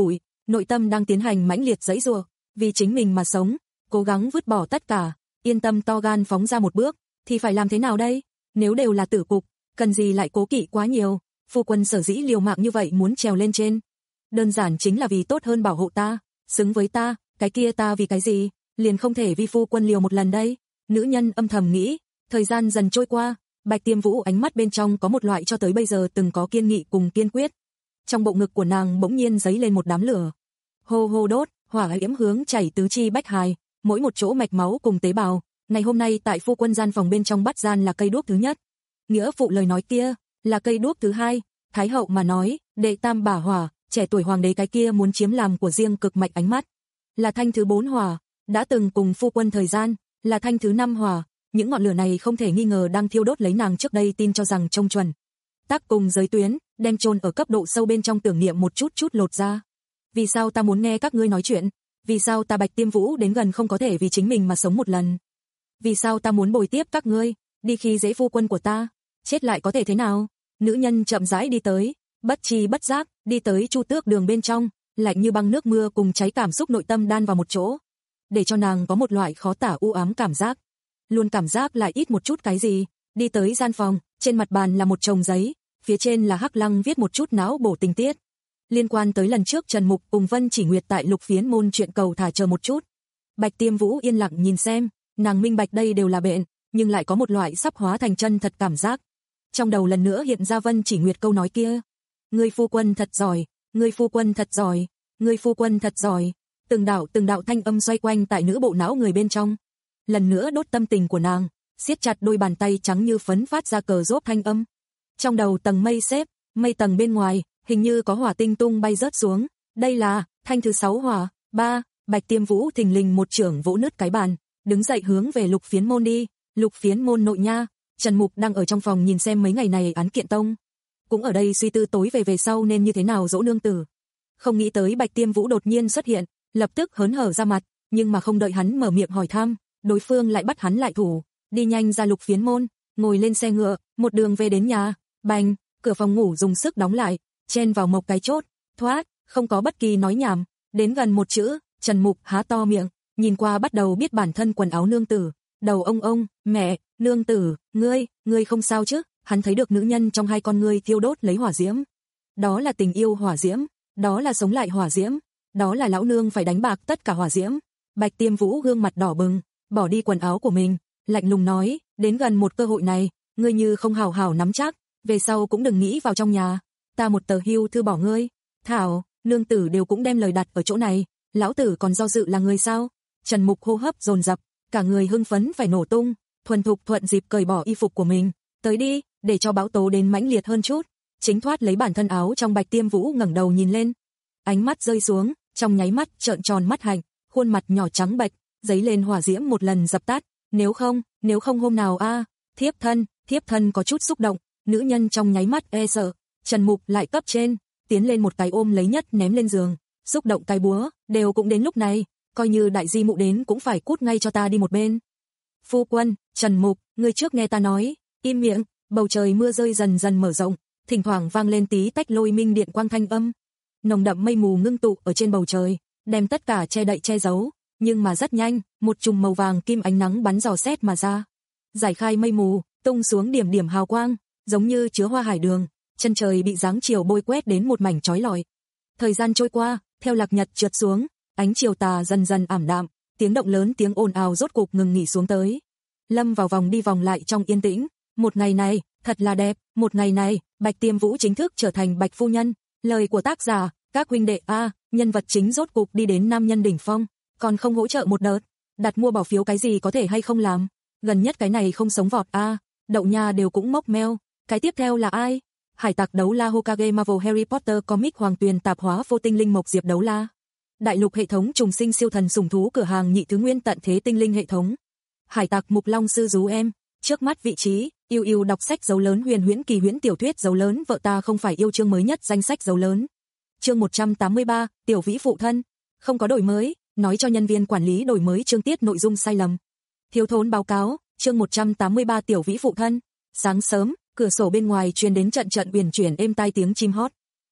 nội tâm đang tiến hành mãnh liệt giãy giụa, vì chính mình mà sống, cố gắng vứt bỏ tất cả, yên tâm to gan phóng ra một bước, thì phải làm thế nào đây? Nếu đều là tử cục, cần gì lại cố kỵ quá nhiều, phu quân sở dĩ liều mạng như vậy muốn trèo lên trên. Đơn giản chính là vì tốt hơn bảo hộ ta, xứng với ta, cái kia ta vì cái gì, liền không thể vì phu quân liều một lần đây. Nữ nhân âm thầm nghĩ, thời gian dần trôi qua, Bạch Tiêm Vũ ánh mắt bên trong có một loại cho tới bây giờ từng có kiên nghị cùng kiên quyết. Trong bộ ngực của nàng bỗng nhiên giấy lên một đám lửa. Hô hô đốt, hỏa diễm hướng chảy tứ chi bách hài, mỗi một chỗ mạch máu cùng tế bào. Ngày hôm nay tại phu quân gian phòng bên trong bắt gian là cây đuốc thứ nhất. Nghĩa phụ lời nói kia, là cây đuốc thứ hai. Thái hậu mà nói, đệ tam bả hỏa, trẻ tuổi hoàng đế cái kia muốn chiếm làm của riêng cực mạch ánh mắt. Là thanh thứ bốn hỏa, đã từng cùng phu quân thời gian, là thanh thứ năm hỏa. Những ngọn lửa này không thể nghi ngờ đang thiêu đốt lấy nàng trước đây tin cho rằng trông chuẩn. Tác cùng giới tuyến, đem chôn ở cấp độ sâu bên trong tưởng niệm một chút chút lột ra. Vì sao ta muốn nghe các ngươi nói chuyện? Vì sao ta Bạch Tiêm Vũ đến gần không có thể vì chính mình mà sống một lần? Vì sao ta muốn bồi tiếp các ngươi, đi khi dễ phu quân của ta? Chết lại có thể thế nào? Nữ nhân chậm rãi đi tới, bất tri bất giác, đi tới Chu Tước đường bên trong, lạnh như băng nước mưa cùng cháy cảm xúc nội tâm đan vào một chỗ. Để cho nàng có một loại khó tả u ám cảm giác. Luôn cảm giác lại ít một chút cái gì, đi tới gian phòng, trên mặt bàn là một chồng giấy, phía trên là Hắc Lăng viết một chút não bổ tình tiết. Liên quan tới lần trước Trần Mục cùng Vân Chỉ Nguyệt tại Lục Phiến môn chuyện cầu thả chờ một chút. Bạch Tiêm Vũ yên lặng nhìn xem, nàng minh bạch đây đều là bệnh, nhưng lại có một loại sắp hóa thành chân thật cảm giác. Trong đầu lần nữa hiện ra Vân Chỉ Nguyệt câu nói kia. Ngươi phu quân thật giỏi, ngươi phu quân thật giỏi, ngươi phu quân thật giỏi. Từng đạo từng đạo thanh âm xoay quanh tại nữ bộ não người bên trong. Lần nữa đốt tâm tình của nàng, siết chặt đôi bàn tay trắng như phấn phát ra cờ rốp thanh âm. Trong đầu tầng mây xếp, mây tầng bên ngoài, hình như có hỏa tinh tung bay rớt xuống. Đây là thanh thứ sáu hỏa. Ba, Bạch Tiêm Vũ thình lình một trưởng vỗ nứt cái bàn, đứng dậy hướng về Lục Phiến môn đi. Lục Phiến môn nội nha, Trần Mục đang ở trong phòng nhìn xem mấy ngày này án kiện tông, cũng ở đây suy tư tối về về sau nên như thế nào dỗ nương tử. Không nghĩ tới Bạch Tiêm Vũ đột nhiên xuất hiện, lập tức hớn hở ra mặt, nhưng mà không đợi hắn mở miệng hỏi thăm, đối phương lại bắt hắn lại thủ, đi nhanh ra Lục Phiến môn, ngồi lên xe ngựa, một đường về đến nhà. Bành, cửa phòng ngủ dùng sức đóng lại, chen vào một cái chốt, thoát, không có bất kỳ nói nhảm, đến gần một chữ, Trần Mục há to miệng, nhìn qua bắt đầu biết bản thân quần áo nương tử, đầu ông ông, mẹ, nương tử, ngươi, ngươi không sao chứ? Hắn thấy được nữ nhân trong hai con ngươi thiêu đốt lấy hỏa diễm. Đó là tình yêu hỏa diễm, đó là sống lại hỏa diễm, đó là lão nương phải đánh bạc tất cả hỏa diễm. Bạch Tiêm Vũ gương mặt đỏ bừng, bỏ đi quần áo của mình, lạnh lùng nói, đến gần một cơ hội này, ngươi như không hào hào nắm chắc, về sau cũng đừng nghĩ vào trong nhà, ta một tờ hưu thư bỏ ngươi. Thảo, nương tử đều cũng đem lời đặt ở chỗ này, lão tử còn do dự là người sao? Trần Mục hô hấp dồn dập, cả người hưng phấn phải nổ tung, thuần thục thuận dịp cởi bỏ y phục của mình, tới đi, để cho bão tố đến mãnh liệt hơn chút. Chính thoát lấy bản thân áo trong Bạch Tiêm Vũ ngẩng đầu nhìn lên, ánh mắt rơi xuống, trong nháy mắt trợn tròn mắt hạnh, khuôn mặt nhỏ trắng bệch, giấy lên hỏa diễm một lần dập tắt. Nếu không, nếu không hôm nào a, à, thiếp thân, thiếp thân có chút xúc động, nữ nhân trong nháy mắt e sợ. Trần Mục lại cấp trên, tiến lên một cái ôm lấy nhất ném lên giường, xúc động cái búa, đều cũng đến lúc này, coi như đại di mụ đến cũng phải cút ngay cho ta đi một bên. Phu quân, Trần Mục, ngươi trước nghe ta nói, im miệng. Bầu trời mưa rơi dần dần mở rộng, thỉnh thoảng vang lên tí tách lôi minh điện quang thanh âm. Nồng đậm mây mù ngưng tụ ở trên bầu trời, đem tất cả che đậy che giấu, nhưng mà rất nhanh, một chùm màu vàng kim ánh nắng bắn dò xét mà ra. Giải khai mây mù, tung xuống điểm điểm hào quang, giống như chứa hoa hải đường, chân trời bị dáng chiều bôi quét đến một mảnh chói lọi. Thời gian trôi qua, theo lạc nhật trượt xuống, ánh chiều tà dần dần ảm đạm, tiếng động lớn tiếng ồn ào rốt cục ngừng nghỉ xuống tới. Lâm vào vòng đi vòng lại trong yên tĩnh. Một ngày này, thật là đẹp, một ngày này, Bạch Tiêm Vũ chính thức trở thành Bạch phu nhân. Lời của tác giả, các huynh đệ a, à, nhân vật chính rốt cục đi đến nam nhân đỉnh phong, còn không hỗ trợ một đợt, đặt mua bỏ phiếu cái gì có thể hay không làm. Gần nhất cái này không sống vọt a, à, đậu nha đều cũng mốc meo. Cái tiếp theo là ai? Hải tặc đấu la Hokage Marvel Harry Potter comic Hoàng Tuyền tạp hóa vô tinh linh mộc diệp đấu la. Đại lục hệ thống trùng sinh siêu thần sủng thú cửa hàng nhị thứ nguyên tận thế tinh linh hệ thống. Hải tặc mục long sư rú em, trước mắt vị trí, yêu yêu đọc sách dấu lớn huyền huyễn kỳ huyễn tiểu thuyết dấu lớn vợ ta không phải yêu chương mới nhất danh sách dấu lớn. Chương một trăm tám mươi ba, tiểu vĩ phụ thân, không có đổi mới, nói cho nhân viên quản lý đổi mới chương tiết nội dung sai lầm. Thiếu thốn báo cáo, chương một trăm tám mươi ba tiểu vĩ phụ thân. Sáng sớm, cửa sổ bên ngoài truyền đến trận trận uyển chuyển êm tai tiếng chim hót.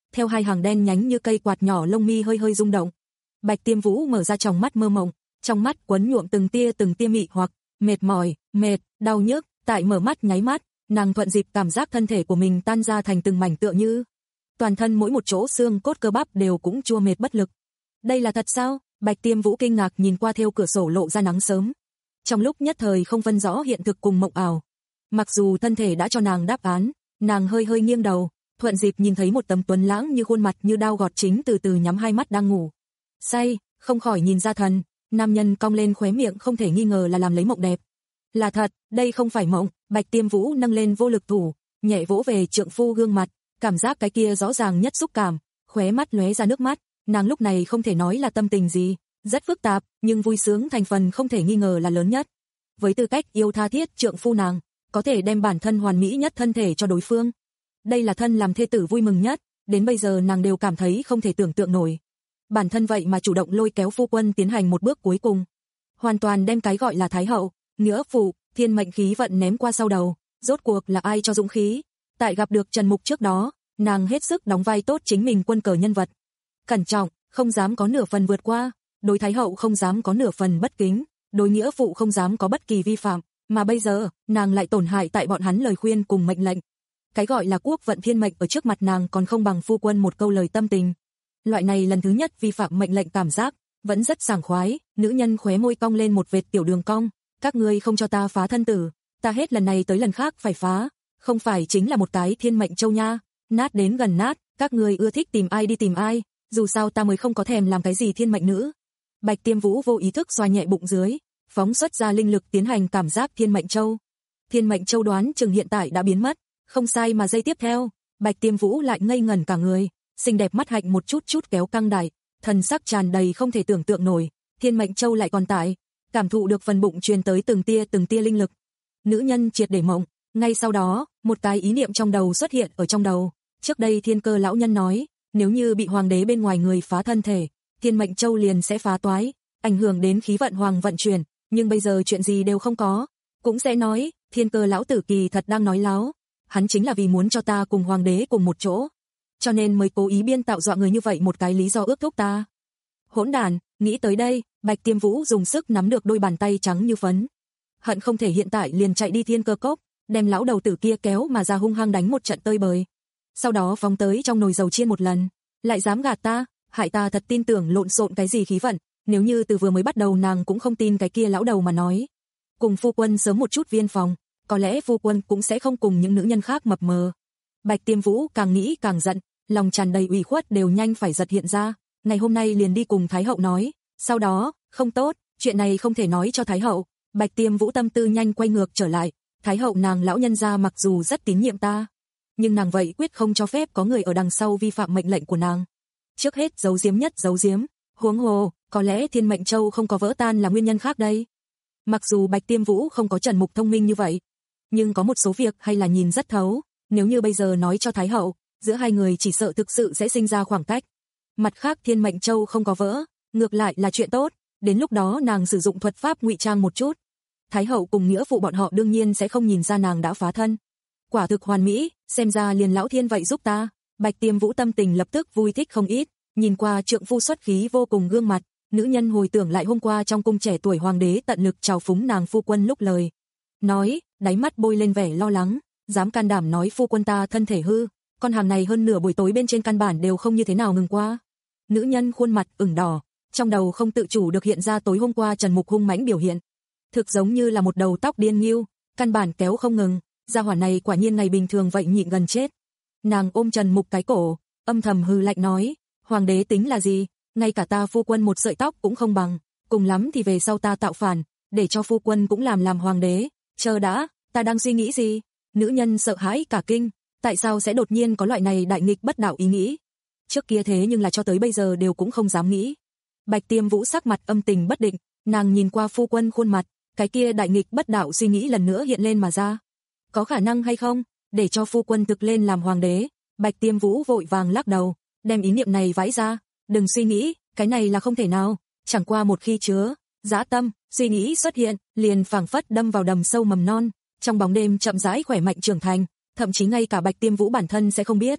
theo hai hàng đen nhánh như cây quạt nhỏ lông mi hơi hơi rung động. Bạch Tiêm Vũ mở ra tròng mắt mơ mộng, trong mắt quấn nhuộm từng tia từng tia mị hoặc, mệt mỏi, mệt, đau nhức, tại mở mắt nháy mắt, nàng thuận dịp cảm giác thân thể của mình tan ra thành từng mảnh tựa như toàn thân mỗi một chỗ xương cốt cơ bắp đều cũng chua mệt bất lực. Đây là thật sao? Bạch Tiêm Vũ kinh ngạc nhìn qua theo cửa sổ lộ ra nắng sớm. Trong lúc nhất thời không phân rõ hiện thực cùng mộng ảo. Mặc dù thân thể đã cho nàng đáp án, nàng hơi hơi nghiêng đầu, thuận dịp nhìn thấy một tấm tuấn lãng như khuôn mặt như đao gọt chính từ từ nhắm hai mắt đang ngủ. Say, không khỏi nhìn ra thần, nam nhân cong lên khóe miệng không thể nghi ngờ là làm lấy mộng đẹp. Là thật, đây không phải mộng. Bạch Tiêm Vũ nâng lên vô lực thủ, nhẹ vỗ về trượng phu gương mặt, cảm giác cái kia rõ ràng nhất xúc cảm, khóe mắt lóe ra nước mắt, nàng lúc này không thể nói là tâm tình gì, rất phức tạp, nhưng vui sướng thành phần không thể nghi ngờ là lớn nhất. Với tư cách yêu tha thiết trượng phu nàng, có thể đem bản thân hoàn mỹ nhất thân thể cho đối phương. Đây là thân làm thê tử vui mừng nhất, đến bây giờ nàng đều cảm thấy không thể tưởng tượng nổi. Bản thân vậy mà chủ động lôi kéo phu quân tiến hành một bước cuối cùng. Hoàn toàn đem cái gọi là thái hậu, nghĩa phụ, thiên mệnh khí vận ném qua sau đầu, rốt cuộc là ai cho dũng khí? Tại gặp được Trần Mục trước đó, nàng hết sức đóng vai tốt chính mình quân cờ nhân vật. Cẩn trọng, không dám có nửa phần vượt qua, đối thái hậu không dám có nửa phần bất kính, đối nghĩa phụ không dám có bất kỳ vi phạm, mà bây giờ, nàng lại tổn hại tại bọn hắn lời khuyên cùng mệnh lệnh. Cái gọi là quốc vận thiên mệnh ở trước mặt nàng còn không bằng phu quân một câu lời tâm tình. Loại này lần thứ nhất vi phạm mệnh lệnh cảm giác, vẫn rất sảng khoái, nữ nhân khóe môi cong lên một vệt tiểu đường cong. Các ngươi không cho ta phá thân tử, ta hết lần này tới lần khác phải phá, không phải chính là một cái thiên mệnh châu nha, nát đến gần nát, các ngươi ưa thích tìm ai đi tìm ai, dù sao ta mới không có thèm làm cái gì thiên mệnh nữ. Bạch Tiêm Vũ vô ý thức xoa nhẹ bụng dưới, phóng xuất ra linh lực tiến hành cảm giác thiên mệnh châu. Thiên mệnh châu đoán chừng hiện tại đã biến mất, không sai mà giây tiếp theo, Bạch Tiêm Vũ lại ngây ngẩn cả người, xinh đẹp mắt hạnh một chút chút kéo căng đại, thần sắc tràn đầy không thể tưởng tượng nổi, thiên mệnh châu lại còn tại. Cảm thụ được phần bụng truyền tới từng tia từng tia linh lực. Nữ nhân triệt để mộng, ngay sau đó, một cái ý niệm trong đầu xuất hiện ở trong đầu. Trước đây Thiên Cơ lão nhân nói, nếu như bị hoàng đế bên ngoài người phá thân thể, thiên mệnh châu liền sẽ phá toái, ảnh hưởng đến khí vận hoàng vận chuyển, nhưng bây giờ chuyện gì đều không có, cũng sẽ nói, Thiên Cơ lão tử kỳ thật đang nói láo, hắn chính là vì muốn cho ta cùng hoàng đế cùng một chỗ, cho nên mới cố ý biên tạo dọa người như vậy một cái lý do ước thúc ta. Hỗn đản, nghĩ tới đây, Bạch Tiêm Vũ dùng sức nắm được đôi bàn tay trắng như phấn. Hận không thể hiện tại liền chạy đi Thiên Cơ cốc, đem lão đầu tử kia kéo mà ra hung hăng đánh một trận tơi bời. Sau đó phóng tới trong nồi dầu chiên một lần, lại dám gạt ta, hại ta thật tin tưởng lộn xộn cái gì khí vận, nếu như từ vừa mới bắt đầu nàng cũng không tin cái kia lão đầu mà nói. Cùng phu quân sớm một chút viên phòng, có lẽ phu quân cũng sẽ không cùng những nữ nhân khác mập mờ. Bạch Tiêm Vũ càng nghĩ càng giận, lòng tràn đầy ủy khuất đều nhanh phải giật hiện ra, ngày hôm nay liền đi cùng Thái hậu nói. Sau đó, không tốt, chuyện này không thể nói cho Thái hậu. Bạch Tiêm Vũ tâm tư nhanh quay ngược trở lại, Thái hậu nàng lão nhân gia mặc dù rất tín nhiệm ta, nhưng nàng vậy quyết không cho phép có người ở đằng sau vi phạm mệnh lệnh của nàng. Trước hết giấu giếm nhất giấu giếm, huống hồ, có lẽ Thiên Mệnh Châu không có vỡ tan là nguyên nhân khác đây. Mặc dù Bạch Tiêm Vũ không có Trần Mục thông minh như vậy, nhưng có một số việc hay là nhìn rất thấu, nếu như bây giờ nói cho Thái hậu, giữa hai người chỉ sợ thực sự sẽ sinh ra khoảng cách. Mặt khác Thiên Mệnh Châu không có vỡ, ngược lại là chuyện tốt, đến lúc đó nàng sử dụng thuật pháp ngụy trang một chút. Thái hậu cùng nghĩa phụ bọn họ đương nhiên sẽ không nhìn ra nàng đã phá thân. Quả thực hoàn mỹ, xem ra liền lão thiên vậy giúp ta. Bạch Tiêm Vũ tâm tình lập tức vui thích không ít, nhìn qua trượng phu xuất khí vô cùng gương mặt, nữ nhân hồi tưởng lại hôm qua trong cung trẻ tuổi hoàng đế tận lực chào phúng nàng phu quân lúc lời nói, đáy mắt bôi lên vẻ lo lắng, dám can đảm nói phu quân ta thân thể hư, con hàng này hơn nửa buổi tối bên trên căn bản đều không như thế nào ngừng qua. Nữ nhân khuôn mặt ửng đỏ, trong đầu không tự chủ được hiện ra tối hôm qua Trần Mục hung mãnh biểu hiện, thực giống như là một đầu tóc điên nghiêu, căn bản kéo không ngừng, gia hỏa này quả nhiên ngày bình thường vậy nhịn gần chết. Nàng ôm Trần Mục cái cổ, âm thầm hừ lạnh nói, hoàng đế tính là gì, ngay cả ta phu quân một sợi tóc cũng không bằng, cùng lắm thì về sau ta tạo phản, để cho phu quân cũng làm làm hoàng đế. Chờ đã, ta đang suy nghĩ gì? Nữ nhân sợ hãi cả kinh, tại sao sẽ đột nhiên có loại này đại nghịch bất đạo ý nghĩ? Trước kia thế nhưng là cho tới bây giờ đều cũng không dám nghĩ. Bạch Tiêm Vũ sắc mặt âm tình bất định, nàng nhìn qua phu quân khuôn mặt, cái kia đại nghịch bất đạo suy nghĩ lần nữa hiện lên mà ra. Có khả năng hay không, để cho phu quân thực lên làm hoàng đế? Bạch Tiêm Vũ vội vàng lắc đầu, đem ý niệm này vãi ra, đừng suy nghĩ, cái này là không thể nào, chẳng qua một khi chứa dã tâm, suy nghĩ xuất hiện, liền phảng phất đâm vào đầm sâu mầm non, trong bóng đêm chậm rãi khỏe mạnh trưởng thành, thậm chí ngay cả Bạch Tiêm Vũ bản thân sẽ không biết.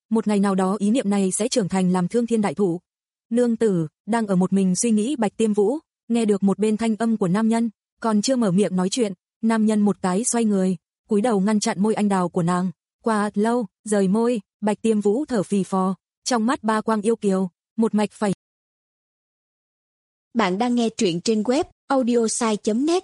một ngày nào đó ý niệm này sẽ trưởng thành làm thương thiên đại thụ. Nương tử, đang ở một mình suy nghĩ Bạch Tiêm Vũ, nghe được một bên thanh âm của nam nhân, còn chưa mở miệng nói chuyện, nam nhân một cái xoay người, cúi đầu ngăn chặn môi anh đào của nàng. Qua lâu, rời môi, Bạch Tiêm Vũ thở phì phò, trong mắt ba quang yêu kiều, một mạch phải. Bạn đang nghe truyện trên web audiosai chấm net.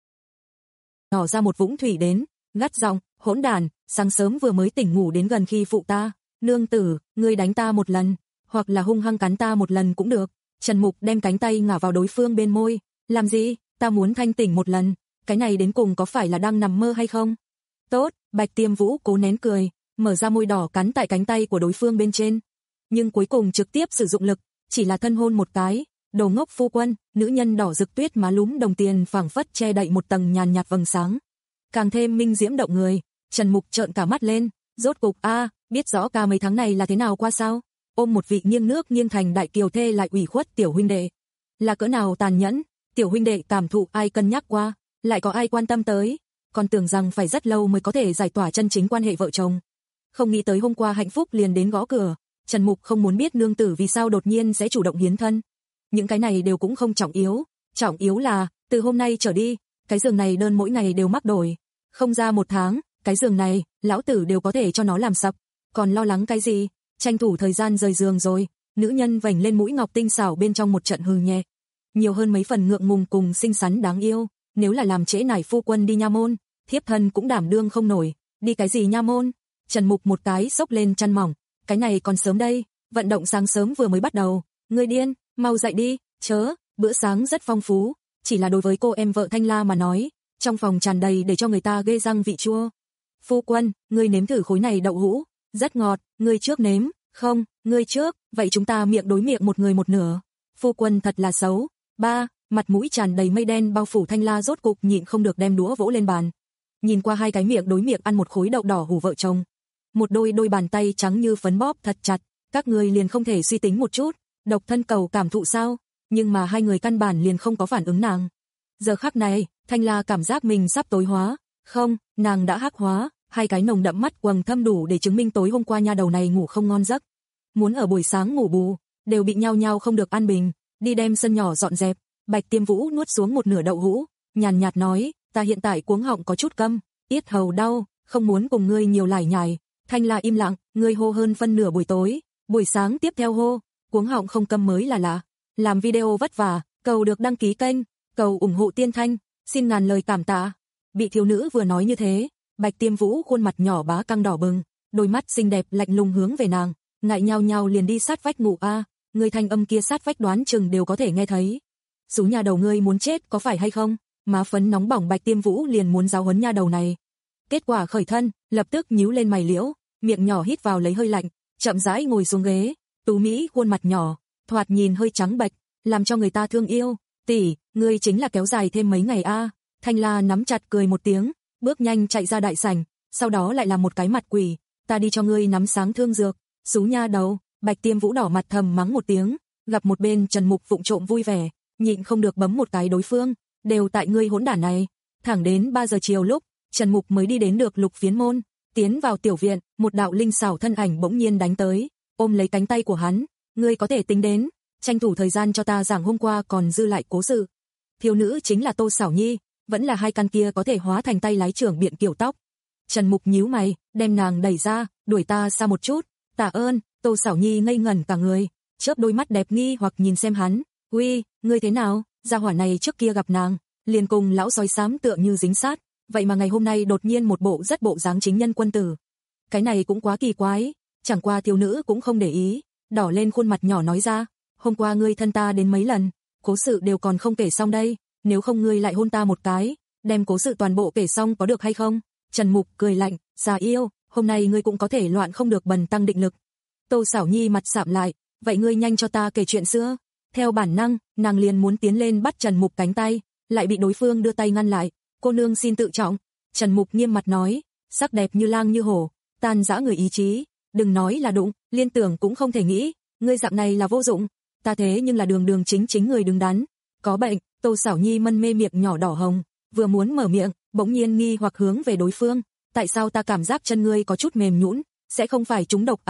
Nhỏ ra một vũng thủy đến, gắt giọng, hỗn đàn, sáng sớm vừa mới tỉnh ngủ đến gần khi phụ ta, nương tử, ngươi đánh ta một lần, hoặc là hung hăng cắn ta một lần cũng được. Trần Mục đem cánh tay ngả vào đối phương bên môi, làm gì, ta muốn thanh tỉnh một lần, cái này đến cùng có phải là đang nằm mơ hay không? Tốt, Bạch Tiêm Vũ cố nén cười, mở ra môi đỏ cắn tại cánh tay của đối phương bên trên, nhưng cuối cùng trực tiếp sử dụng lực, chỉ là thân hôn một cái. Đồ ngốc phu quân, nữ nhân đỏ rực tuyết má lúm đồng tiền phảng phất che đậy một tầng nhàn nhạt vầng sáng, càng thêm minh diễm động người. Trần Mục trợn cả mắt lên, rốt cục a, à, biết rõ ca mấy tháng này là thế nào qua sao? Ôm một vị nghiêng nước nghiêng thành đại kiều thê lại ủy khuất tiểu huynh đệ, là cỡ nào tàn nhẫn, tiểu huynh đệ cảm thụ ai cân nhắc qua, lại có ai quan tâm tới, còn tưởng rằng phải rất lâu mới có thể giải tỏa chân chính quan hệ vợ chồng. Không nghĩ tới hôm qua hạnh phúc liền đến gõ cửa. Trần Mục không muốn biết nương tử vì sao đột nhiên sẽ chủ động hiến thân. Những cái này đều cũng không trọng yếu, trọng yếu là, từ hôm nay trở đi, cái giường này đơn mỗi ngày đều mắc đổi. Không ra một tháng, cái giường này, lão tử đều có thể cho nó làm sập. Còn lo lắng cái gì, tranh thủ thời gian rời giường rồi. Nữ nhân vành lên mũi ngọc tinh xảo bên trong một trận hừ nhẹ. Nhiều hơn mấy phần ngượng ngùng cùng xinh xắn đáng yêu, nếu là làm trễ nải phu quân đi nha môn, thiếp thân cũng đảm đương không nổi, đi cái gì nha môn. Trần Mục một cái xốc lên chăn mỏng, cái này còn sớm đây, vận động sáng sớm vừa mới bắt đầu, ngươi điên, mau dậy đi, chớ, bữa sáng rất phong phú, chỉ là đối với cô em vợ Thanh La mà nói, trong phòng tràn đầy để cho người ta ghê răng vị chua. Phu quân, ngươi nếm thử khối này đậu hũ, rất ngọt, ngươi trước nếm, không, ngươi trước, vậy chúng ta miệng đối miệng một người một nửa. Phu quân thật là xấu. Ba, mặt mũi tràn đầy mây đen bao phủ Thanh La rốt cục nhịn không được đem đũa vỗ lên bàn. Nhìn qua hai cái miệng đối miệng ăn một khối đậu đỏ hủ vợ chồng, một đôi đôi bàn tay trắng như phấn bóp thật chặt, các người liền không thể suy tính một chút, độc thân cầu cảm thụ sao? Nhưng mà hai người căn bản liền không có phản ứng nàng. Giờ khắc này, Thanh La cảm giác mình sắp tối hóa, không, nàng đã hắc hóa, hai cái nồng đậm mắt quầng thâm đủ để chứng minh tối hôm qua nha đầu này ngủ không ngon giấc. Muốn ở buổi sáng ngủ bù, đều bị nhau nhau không được an bình, đi đem sân nhỏ dọn dẹp. Bạch Tiêm Vũ nuốt xuống một nửa đậu hũ, nhàn nhạt nói, ta hiện tại cuống họng có chút câm, yết hầu đau, không muốn cùng ngươi nhiều lải nhải. Thanh La im lặng, ngươi hô hơn phân nửa buổi tối, buổi sáng tiếp theo hô, cuống họng không câm mới là lạ. Làm video vất vả, cầu được đăng ký kênh, cầu ủng hộ Tiên Thanh, xin ngàn lời cảm tạ. Bị thiếu nữ vừa nói như thế, Bạch Tiêm Vũ khuôn mặt nhỏ bá căng đỏ bừng, đôi mắt xinh đẹp lạnh lùng hướng về nàng, ngại nhau nhau liền đi sát vách ngủ a, à, người thanh âm kia sát vách đoán chừng đều có thể nghe thấy. Sú nhà đầu ngươi muốn chết có phải hay không? Má phấn nóng bỏng Bạch Tiêm Vũ liền muốn giáo huấn nha đầu này. Kết quả khởi thân, lập tức nhíu lên mày liễu, miệng nhỏ hít vào lấy hơi lạnh, chậm rãi ngồi xuống ghế, tú mỹ khuôn mặt nhỏ, thoạt nhìn hơi trắng bệch, làm cho người ta thương yêu. Tỷ, ngươi chính là kéo dài thêm mấy ngày a. À. Thanh La nắm chặt cười một tiếng, bước nhanh chạy ra đại sảnh, sau đó lại làm một cái mặt quỷ, ta đi cho ngươi nắm sáng thương dược. Sú nha đầu, Bạch Tiêm Vũ đỏ mặt thầm mắng một tiếng, gặp một bên Trần Mục vụng trộm vui vẻ, nhịn không được bấm một cái đối phương, đều tại ngươi hỗn đản này. Thẳng đến ba giờ chiều lúc, Trần Mục mới đi đến được Lục Phiến môn, tiến vào tiểu viện, một đạo linh xảo thân ảnh bỗng nhiên đánh tới, ôm lấy cánh tay của hắn, ngươi có thể tính đến, tranh thủ thời gian cho ta giảng hôm qua còn dư lại cố sự. Thiếu nữ chính là Tô Sảo Nhi, vẫn là hai căn kia có thể hóa thành tay lái trưởng biện kiểu tóc. Trần Mục nhíu mày, đem nàng đẩy ra, đuổi ta xa một chút. Tạ ơn. Tô Sảo Nhi ngây ngẩn cả người, chớp đôi mắt đẹp nghi hoặc nhìn xem hắn, uy, ngươi thế nào? Gia hỏa này trước kia gặp nàng, liền cùng lão sói xám tựa như dính sát, vậy mà ngày hôm nay đột nhiên một bộ rất bộ dáng chính nhân quân tử. Cái này cũng quá kỳ quái, chẳng qua thiếu nữ cũng không để ý, đỏ lên khuôn mặt nhỏ nói ra, hôm qua ngươi thân ta đến mấy lần, cố sự đều còn không kể xong đây, nếu không ngươi lại hôn ta một cái, đem cố sự toàn bộ kể xong có được hay không? Trần Mục cười lạnh, già yêu, hôm nay ngươi cũng có thể loạn không được bần tăng định lực. Tô Sảo Nhi mặt sạm lại, vậy ngươi nhanh cho ta kể chuyện xưa. Theo bản năng, nàng liền muốn tiến lên bắt Trần Mục cánh tay, lại bị đối phương đưa tay ngăn lại. Cô nương xin tự trọng. Trần Mục nghiêm mặt nói, sắc đẹp như lang như hổ, tan dã người ý chí, đừng nói là đụng, liên tưởng cũng không thể nghĩ, ngươi dạng này là vô dụng. Ta thế nhưng là đường đường chính chính người đứng đắn. Có bệnh. Tô Sảo Nhi mân mê miệng nhỏ đỏ hồng, vừa muốn mở miệng, bỗng nhiên nghi hoặc hướng về đối phương, tại sao ta cảm giác chân ngươi có chút mềm nhũn, sẽ không phải trúng độc a? À?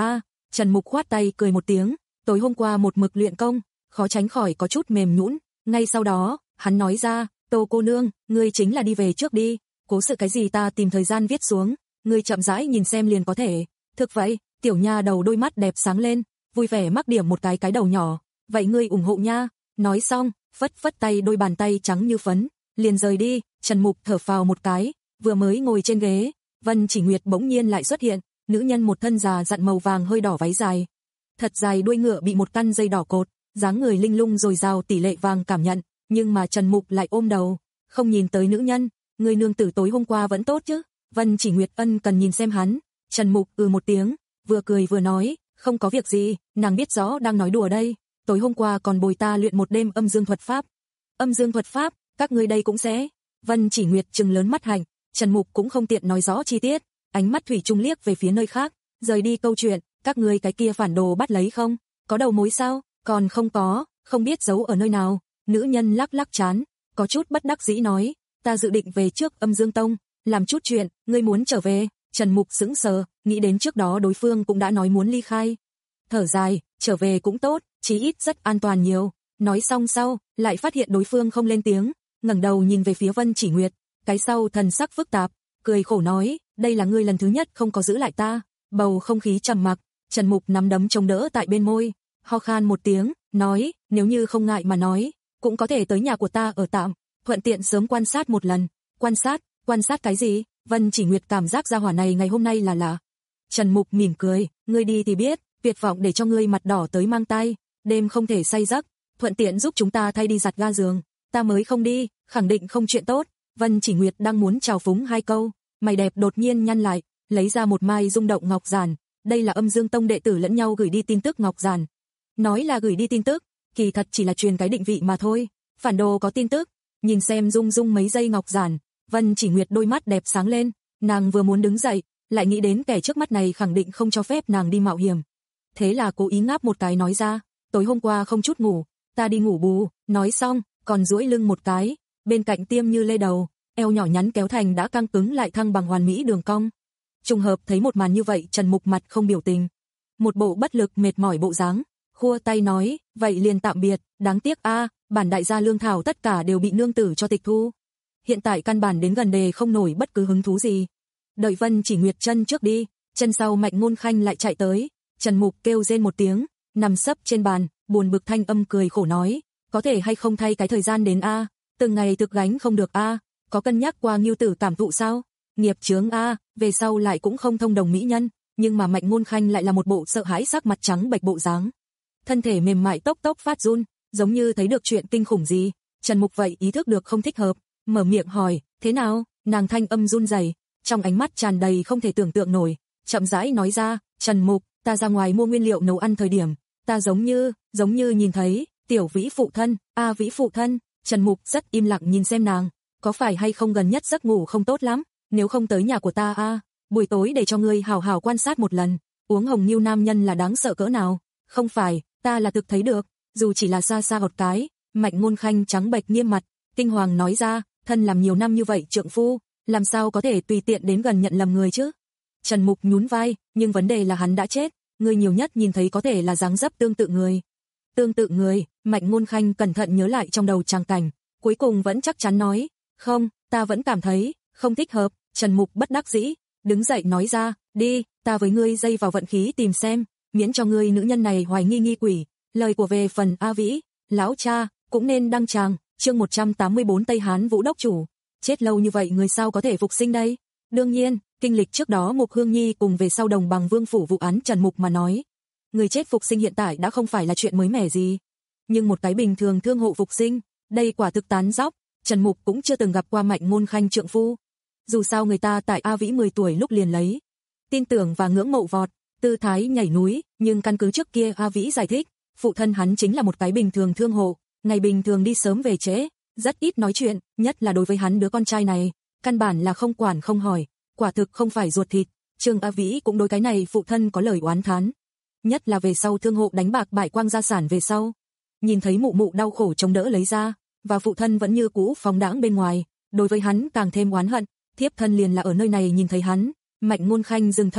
Trần Mục khoát tay cười một tiếng, tối hôm qua một mực luyện công, khó tránh khỏi có chút mềm nhũn. Ngay sau đó, hắn nói ra, Tô cô nương, ngươi chính là đi về trước đi, cố sự cái gì ta tìm thời gian viết xuống, ngươi chậm rãi nhìn xem liền có thể. Thực vậy, tiểu nha đầu đôi mắt đẹp sáng lên, vui vẻ mắc điểm một cái cái đầu nhỏ, vậy ngươi ủng hộ nha. Nói xong, phất phất tay đôi bàn tay trắng như phấn, liền rời đi. Trần Mục thở phào một cái, vừa mới ngồi trên ghế, Vân Chỉ Nguyệt bỗng nhiên lại xuất hiện, nữ nhân một thân già dặn màu vàng hơi đỏ váy dài, thật dài đuôi ngựa bị một căn dây đỏ cột, dáng người linh lung rồi rào tỷ lệ vàng cảm nhận, nhưng mà Trần Mục lại ôm đầu, không nhìn tới nữ nhân. Người nương tử tối hôm qua vẫn tốt chứ? Vân Chỉ Nguyệt ân cần nhìn xem hắn. Trần Mục ừ một tiếng, vừa cười vừa nói, không có việc gì, nàng biết rõ đang nói đùa đây, tối hôm qua còn bồi ta luyện một đêm âm dương thuật pháp. Âm dương thuật pháp, các ngươi đây cũng sẽ? Vân Chỉ Nguyệt trừng lớn mắt hạnh, Trần Mục cũng không tiện nói rõ chi tiết, ánh mắt thủy chung liếc về phía nơi khác, rời đi câu chuyện, các ngươi cái kia phản đồ bắt lấy không? Có đầu mối sao? Còn không có, không biết giấu ở nơi nào. Nữ nhân lắc lắc trán, có chút bất đắc dĩ nói, ta dự định về trước Âm Dương Tông, làm chút chuyện, ngươi muốn trở về? Trần Mục sững sờ, nghĩ đến trước đó đối phương cũng đã nói muốn ly khai. Thở dài, trở về cũng tốt, chí ít rất an toàn nhiều. Nói xong sau, lại phát hiện đối phương không lên tiếng, ngẩng đầu nhìn về phía Vân Chỉ Nguyệt, cái sau thần sắc phức tạp, cười khổ nói, đây là ngươi lần thứ nhất không có giữ lại ta. Bầu không khí trầm mặc, Trần Mục nắm đấm chống đỡ tại bên môi, ho khan một tiếng, nói, nếu như không ngại mà nói, cũng có thể tới nhà của ta ở tạm, thuận tiện sớm quan sát một lần. Quan sát, quan sát cái gì? Vân Chỉ Nguyệt cảm giác gia hỏa này ngày hôm nay là lạ. Trần Mục mỉm cười, ngươi đi thì biết, tuyệt vọng để cho ngươi mặt đỏ tới mang tai, đêm không thể say giấc, thuận tiện giúp chúng ta thay đi giặt ga giường, ta mới không đi, khẳng định không chuyện tốt. Vân Chỉ Nguyệt đang muốn chào phúng hai câu, mày đẹp đột nhiên nhăn lại, lấy ra một mai rung động ngọc giản, đây là Âm Dương Tông đệ tử lẫn nhau gửi đi tin tức ngọc giản. Nói là gửi đi tin tức, kỳ thật chỉ là truyền cái định vị mà thôi, phản đồ có tin tức. Nhìn xem rung rung mấy giây ngọc giản, Vân Chỉ Nguyệt đôi mắt đẹp sáng lên, nàng vừa muốn đứng dậy, lại nghĩ đến kẻ trước mắt này khẳng định không cho phép nàng đi mạo hiểm. Thế là cố ý ngáp một cái nói ra, tối hôm qua không chút ngủ, ta đi ngủ bù. Nói xong, còn duỗi lưng một cái, bên cạnh tiêm như lê đầu, eo nhỏ nhắn kéo thành đã căng cứng lại thăng bằng hoàn mỹ đường cong. Trùng hợp thấy một màn như vậy, Trần Mục mặt không biểu tình, một bộ bất lực mệt mỏi bộ dáng, khua tay nói, vậy liền tạm biệt, đáng tiếc a, bản đại gia lương thảo tất cả đều bị nương tử cho tịch thu. Hiện tại căn bản đến gần đề không nổi bất cứ hứng thú gì. Đợi Vân Chỉ Nguyệt chân trước đi, chân sau Mạnh Ngôn Khanh lại chạy tới, Trần Mục kêu rên một tiếng, nằm sấp trên bàn, buồn bực thanh âm cười khổ nói, có thể hay không thay cái thời gian đến a, từng ngày thực gánh không được a, có cân nhắc qua Ngưu tử cảm thụ sao? Nghiệp chướng a, về sau lại cũng không thông đồng mỹ nhân, nhưng mà Mạnh Ngôn Khanh lại là một bộ sợ hãi sắc mặt trắng bệch bộ dáng, thân thể mềm mại tốc tốc phát run, giống như thấy được chuyện kinh khủng gì. Trần Mục vậy ý thức được không thích hợp, mở miệng hỏi, thế nào? Nàng thanh âm run rẩy, trong ánh mắt tràn đầy không thể tưởng tượng nổi, chậm rãi nói ra, Trần Mục, ta ra ngoài mua nguyên liệu nấu ăn thời điểm, ta giống như, giống như nhìn thấy tiểu Vĩ phụ thân. A Vĩ phụ thân? Trần Mục rất im lặng nhìn xem nàng, có phải hay không gần nhất giấc ngủ không tốt lắm, nếu không tới nhà của ta a, buổi tối để cho ngươi hào hào quan sát một lần, uống hồng nhiêu nam nhân là đáng sợ cỡ nào. Không phải, ta là thực thấy được, dù chỉ là xa xa một cái. Mạnh Ngôn Khanh trắng bệch nghiêm mặt, kinh hoàng nói ra, thân làm nhiều năm như vậy trượng phu, làm sao có thể tùy tiện đến gần nhận lầm người chứ? Trần Mục nhún vai, nhưng vấn đề là hắn đã chết, người nhiều nhất nhìn thấy có thể là dáng dấp tương tự người. Tương tự người? Mạnh Ngôn Khanh cẩn thận nhớ lại trong đầu tràng cảnh, cuối cùng vẫn chắc chắn nói, không, ta vẫn cảm thấy không thích hợp. Trần Mục bất đắc dĩ, đứng dậy nói ra, đi, ta với ngươi dây vào vận khí tìm xem, miễn cho ngươi nữ nhân này hoài nghi nghi quỷ. Lời của về phần A Vĩ, lão cha, cũng nên đăng tràng. Chương một trăm tám mươi bốn Tây Hán Vũ đốc chủ, chết lâu như vậy người sao có thể phục sinh đây? Đương nhiên, kinh lịch trước đó Mục Hương Nhi cùng về sau đồng bằng vương phủ vụ án Trần Mục mà nói, người chết phục sinh hiện tại đã không phải là chuyện mới mẻ gì. Nhưng một cái bình thường thương hộ phục sinh, đây quả thực tán dóc. Trần Mục cũng chưa từng gặp qua Mạnh Ngôn Khanh trượng phu. Dù sao người ta tại A Vĩ mười tuổi lúc liền lấy tin tưởng và ngưỡng mộ vọt, tư thái nhảy núi, nhưng căn cứ trước kia A Vĩ giải thích, phụ thân hắn chính là một cái bình thường thương hộ, ngày bình thường đi sớm về trễ, rất ít nói chuyện, nhất là đối với hắn đứa con trai này, căn bản là không quản không hỏi, quả thực không phải ruột thịt. Trương A Vĩ cũng đối cái này phụ thân có lời oán thán, nhất là về sau thương hộ đánh bạc bại quang gia sản về sau, nhìn thấy mụ mụ đau khổ chống đỡ lấy ra, và phụ thân vẫn như cũ phóng đãng bên ngoài, đối với hắn càng thêm oán hận. Thiếp thân liền là ở nơi này nhìn thấy hắn. Mạnh Ngôn Khanh dừng thân,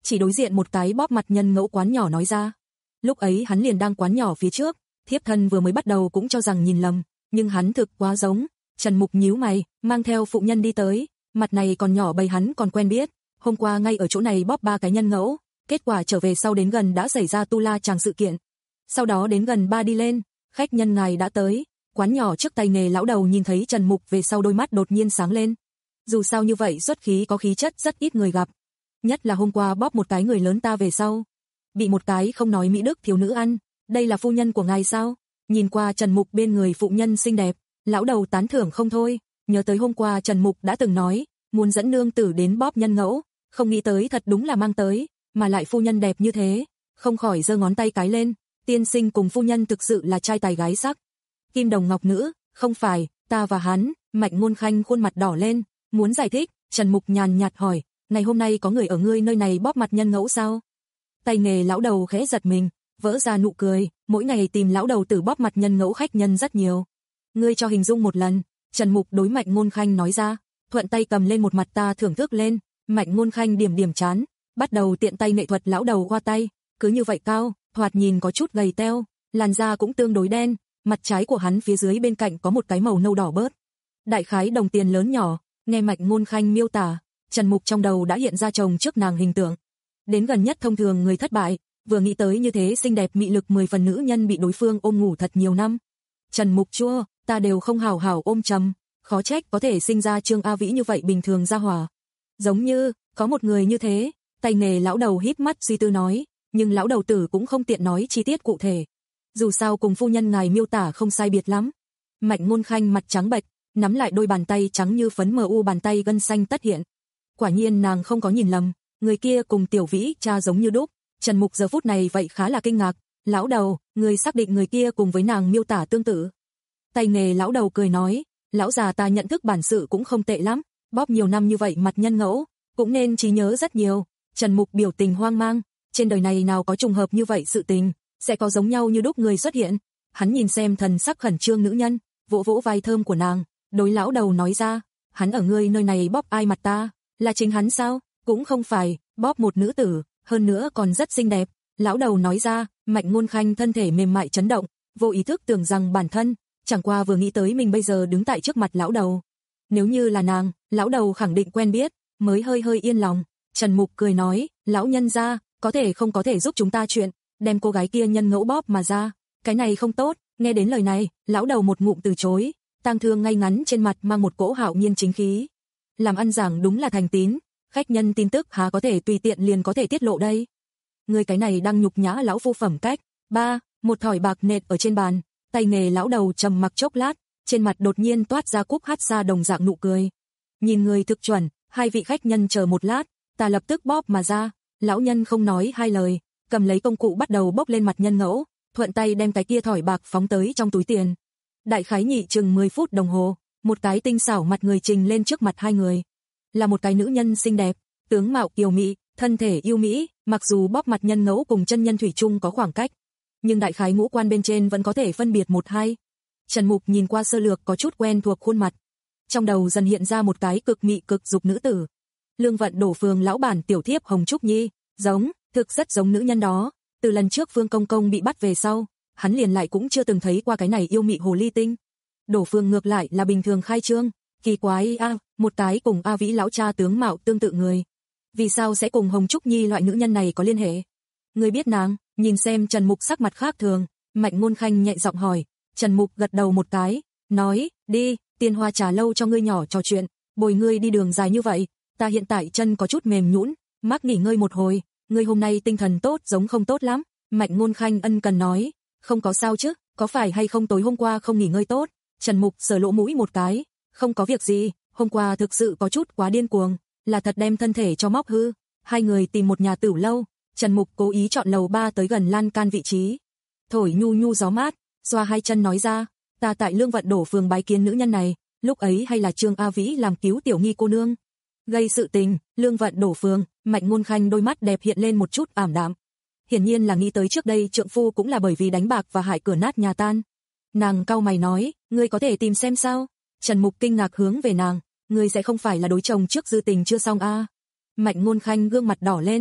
chỉ đối diện một cái bóp mặt nhân ngẫu quán nhỏ nói ra. Lúc ấy hắn liền đang quán nhỏ phía trước, thiếp thân vừa mới bắt đầu cũng cho rằng nhìn lầm, nhưng hắn thực quá giống. Trần Mục nhíu mày, mang theo phụ nhân đi tới, mặt này còn nhỏ bầy hắn còn quen biết, hôm qua ngay ở chỗ này bóp ba cái nhân ngẫu, kết quả trở về sau đến gần đã xảy ra tu la chàng sự kiện. Sau đó đến gần ba đi lên, khách nhân ngài đã tới, quán nhỏ trước tay nghề lão đầu nhìn thấy Trần Mục về sau đôi mắt đột nhiên sáng lên. Dù sao như vậy xuất khí có khí chất rất ít người gặp. Nhất là hôm qua bóp một cái người lớn ta về sau. Bị một cái không nói mỹ đức thiếu nữ ăn, đây là phu nhân của ngài sao? Nhìn qua Trần Mục bên người phụ nhân xinh đẹp, lão đầu tán thưởng không thôi, nhớ tới hôm qua Trần Mục đã từng nói, muốn dẫn nương tử đến bóp nhân ngẫu, không nghĩ tới thật đúng là mang tới, mà lại phu nhân đẹp như thế, không khỏi giơ ngón tay cái lên, tiên sinh cùng phu nhân thực sự là trai tài gái sắc. Kim đồng ngọc nữ, không phải, ta và hắn. Mạnh Ngôn Khanh khuôn mặt đỏ lên, muốn giải thích, Trần Mục nhàn nhạt hỏi, ngày hôm nay có người ở ngươi nơi này bóp mặt nhân ngẫu sao? Tay nghề lão đầu khẽ giật mình, vỡ ra nụ cười, mỗi ngày tìm lão đầu tử bóp mặt nhân ngẫu khách nhân rất nhiều. Ngươi cho hình dung một lần, Trần Mục đối Mạnh Ngôn Khanh nói ra, thuận tay cầm lên một mặt ta thưởng thức lên. Mạnh Ngôn Khanh điểm điểm chán, bắt đầu tiện tay nghệ thuật lão đầu qua tay, cứ như vậy cao, thoạt nhìn có chút gầy teo, làn da cũng tương đối đen, mặt trái của hắn phía dưới bên cạnh có một cái màu nâu đỏ bớt. Đại khái đồng tiền lớn nhỏ, nghe Mạnh Ngôn Khanh miêu tả, Trần Mục trong đầu đã hiện ra chồng trước nàng hình tượng. Đến gần nhất thông thường người thất bại, vừa nghĩ tới như thế xinh đẹp mị lực mười phần nữ nhân bị đối phương ôm ngủ thật nhiều năm. Trần Mục chua, ta đều không hảo hảo ôm chầm, khó trách có thể sinh ra Trương A Vĩ như vậy bình thường ra hòa. Giống như, có một người như thế, tay nghề lão đầu híp mắt suy tư nói, nhưng lão đầu tử cũng không tiện nói chi tiết cụ thể. Dù sao cùng phu nhân ngài miêu tả không sai biệt lắm. Mạnh Ngôn Khanh mặt trắng bệch, nắm lại đôi bàn tay trắng như phấn mờ u bàn tay gân xanh tất hiện. Quả nhiên nàng không có nhìn lầm, người kia cùng Tiểu Vĩ cha giống như đúc. Trần Mục giờ phút này vậy khá là kinh ngạc, lão đầu, người xác định người kia cùng với nàng miêu tả tương tự. Tay nghề lão đầu cười nói, lão già ta nhận thức bản sự cũng không tệ lắm, bóp nhiều năm như vậy mặt nhân ngẫu, cũng nên trí nhớ rất nhiều. Trần Mục biểu tình hoang mang, trên đời này nào có trùng hợp như vậy sự tình, sẽ có giống nhau như đúc người xuất hiện. Hắn nhìn xem thần sắc khẩn trương nữ nhân, vỗ vỗ vai thơm của nàng, đối lão đầu nói ra, hắn ở ngươi nơi này bóp ai mặt ta, là chính hắn sao? Cũng không phải, bóp một nữ tử, hơn nữa còn rất xinh đẹp. Lão đầu nói ra, Mạnh Ngôn Khanh thân thể mềm mại chấn động, vô ý thức tưởng rằng bản thân, chẳng qua vừa nghĩ tới mình bây giờ đứng tại trước mặt lão đầu. Nếu như là nàng, lão đầu khẳng định quen biết, mới hơi hơi yên lòng. Trần Mục cười nói, lão nhân gia, có thể không có thể giúp chúng ta chuyện, đem cô gái kia nhân ngẫu bóp mà ra, cái này không tốt. Nghe đến lời này, lão đầu một ngụm từ chối, tang thương ngay ngắn trên mặt mang một cỗ hạo nhiên chính khí. Làm ăn giảng đúng là thành tín, khách nhân tin tức há có thể tùy tiện liền có thể tiết lộ đây. Người cái này đang nhục nhã lão phu phẩm cách. Ba, một thỏi bạc nện ở trên bàn, tay nghề lão đầu trầm mặc chốc lát, trên mặt đột nhiên toát ra cúc hát xa đồng dạng nụ cười. Nhìn người thực chuẩn, hai vị khách nhân chờ một lát, ta lập tức bóp mà ra. Lão nhân không nói hai lời, cầm lấy công cụ bắt đầu bóp lên mặt nhân ngẫu, thuận tay đem cái kia thỏi bạc phóng tới trong túi tiền. Đại khái nhị chừng mười phút đồng hồ, một cái tinh xảo mặt người trình lên trước mặt hai người. Là một cái nữ nhân xinh đẹp, tướng mạo kiều mỹ, thân thể yêu mỹ, mặc dù bóp mặt nhân ngẫu cùng chân nhân thủy chung có khoảng cách, nhưng đại khái ngũ quan bên trên vẫn có thể phân biệt một hai. Trần Mục nhìn qua sơ lược có chút quen thuộc khuôn mặt. Trong đầu dần hiện ra một cái cực mị cực dục nữ tử. Lương Vận Đổ Phường lão bản tiểu thiếp Hồng Trúc Nhi, giống, thực rất giống nữ nhân đó. Từ lần trước Phương Công Công bị bắt về sau, hắn liền lại cũng chưa từng thấy qua cái này yêu mị hồ ly tinh. Đổ Phường ngược lại là bình thường khai trương, kỳ quái a, à, một cái cùng A Vĩ lão cha tướng mạo tương tự người. Vì sao sẽ cùng Hồng Trúc Nhi loại nữ nhân này có liên hệ? Người biết nàng? Nhìn xem Trần Mục sắc mặt khác thường, Mạnh Ngôn Khanh nhẹ giọng hỏi. Trần Mục gật đầu một cái, nói, đi, Tiên Hoa trà lâu cho ngươi nhỏ trò chuyện, bồi ngươi đi đường dài như vậy, ta hiện tại chân có chút mềm nhũn, mắc nghỉ ngơi một hồi, ngươi hôm nay tinh thần tốt giống không tốt lắm. Mạnh Ngôn Khanh ân cần nói, không có sao chứ, có phải hay không tối hôm qua không nghỉ ngơi tốt? Trần Mục sờ lỗ mũi một cái, không có việc gì, hôm qua thực sự có chút quá điên cuồng, là thật đem thân thể cho móc hư. Hai người tìm một nhà tửu lâu, Trần Mục cố ý chọn lầu ba tới gần lan can vị trí. Thổi nhu nhu gió mát, xoa hai chân nói ra, ta tại Lương Vận Đổ Phường bái kiến nữ nhân này, lúc ấy hay là Trương A Vĩ làm cứu tiểu nghi cô nương. Gây sự tình, Lương Vận Đổ Phường, Mạnh Ngôn Khanh đôi mắt đẹp hiện lên một chút ảm đạm. Hiển nhiên là nghĩ tới trước đây trượng phu cũng là bởi vì đánh bạc và hại cửa nát nhà tan. Nàng cau mày nói, ngươi có thể tìm xem sao? Trần Mục kinh ngạc hướng về nàng, ngươi sẽ không phải là đối chồng trước dư tình chưa xong a? À? Mạnh Ngôn Khanh gương mặt đỏ lên,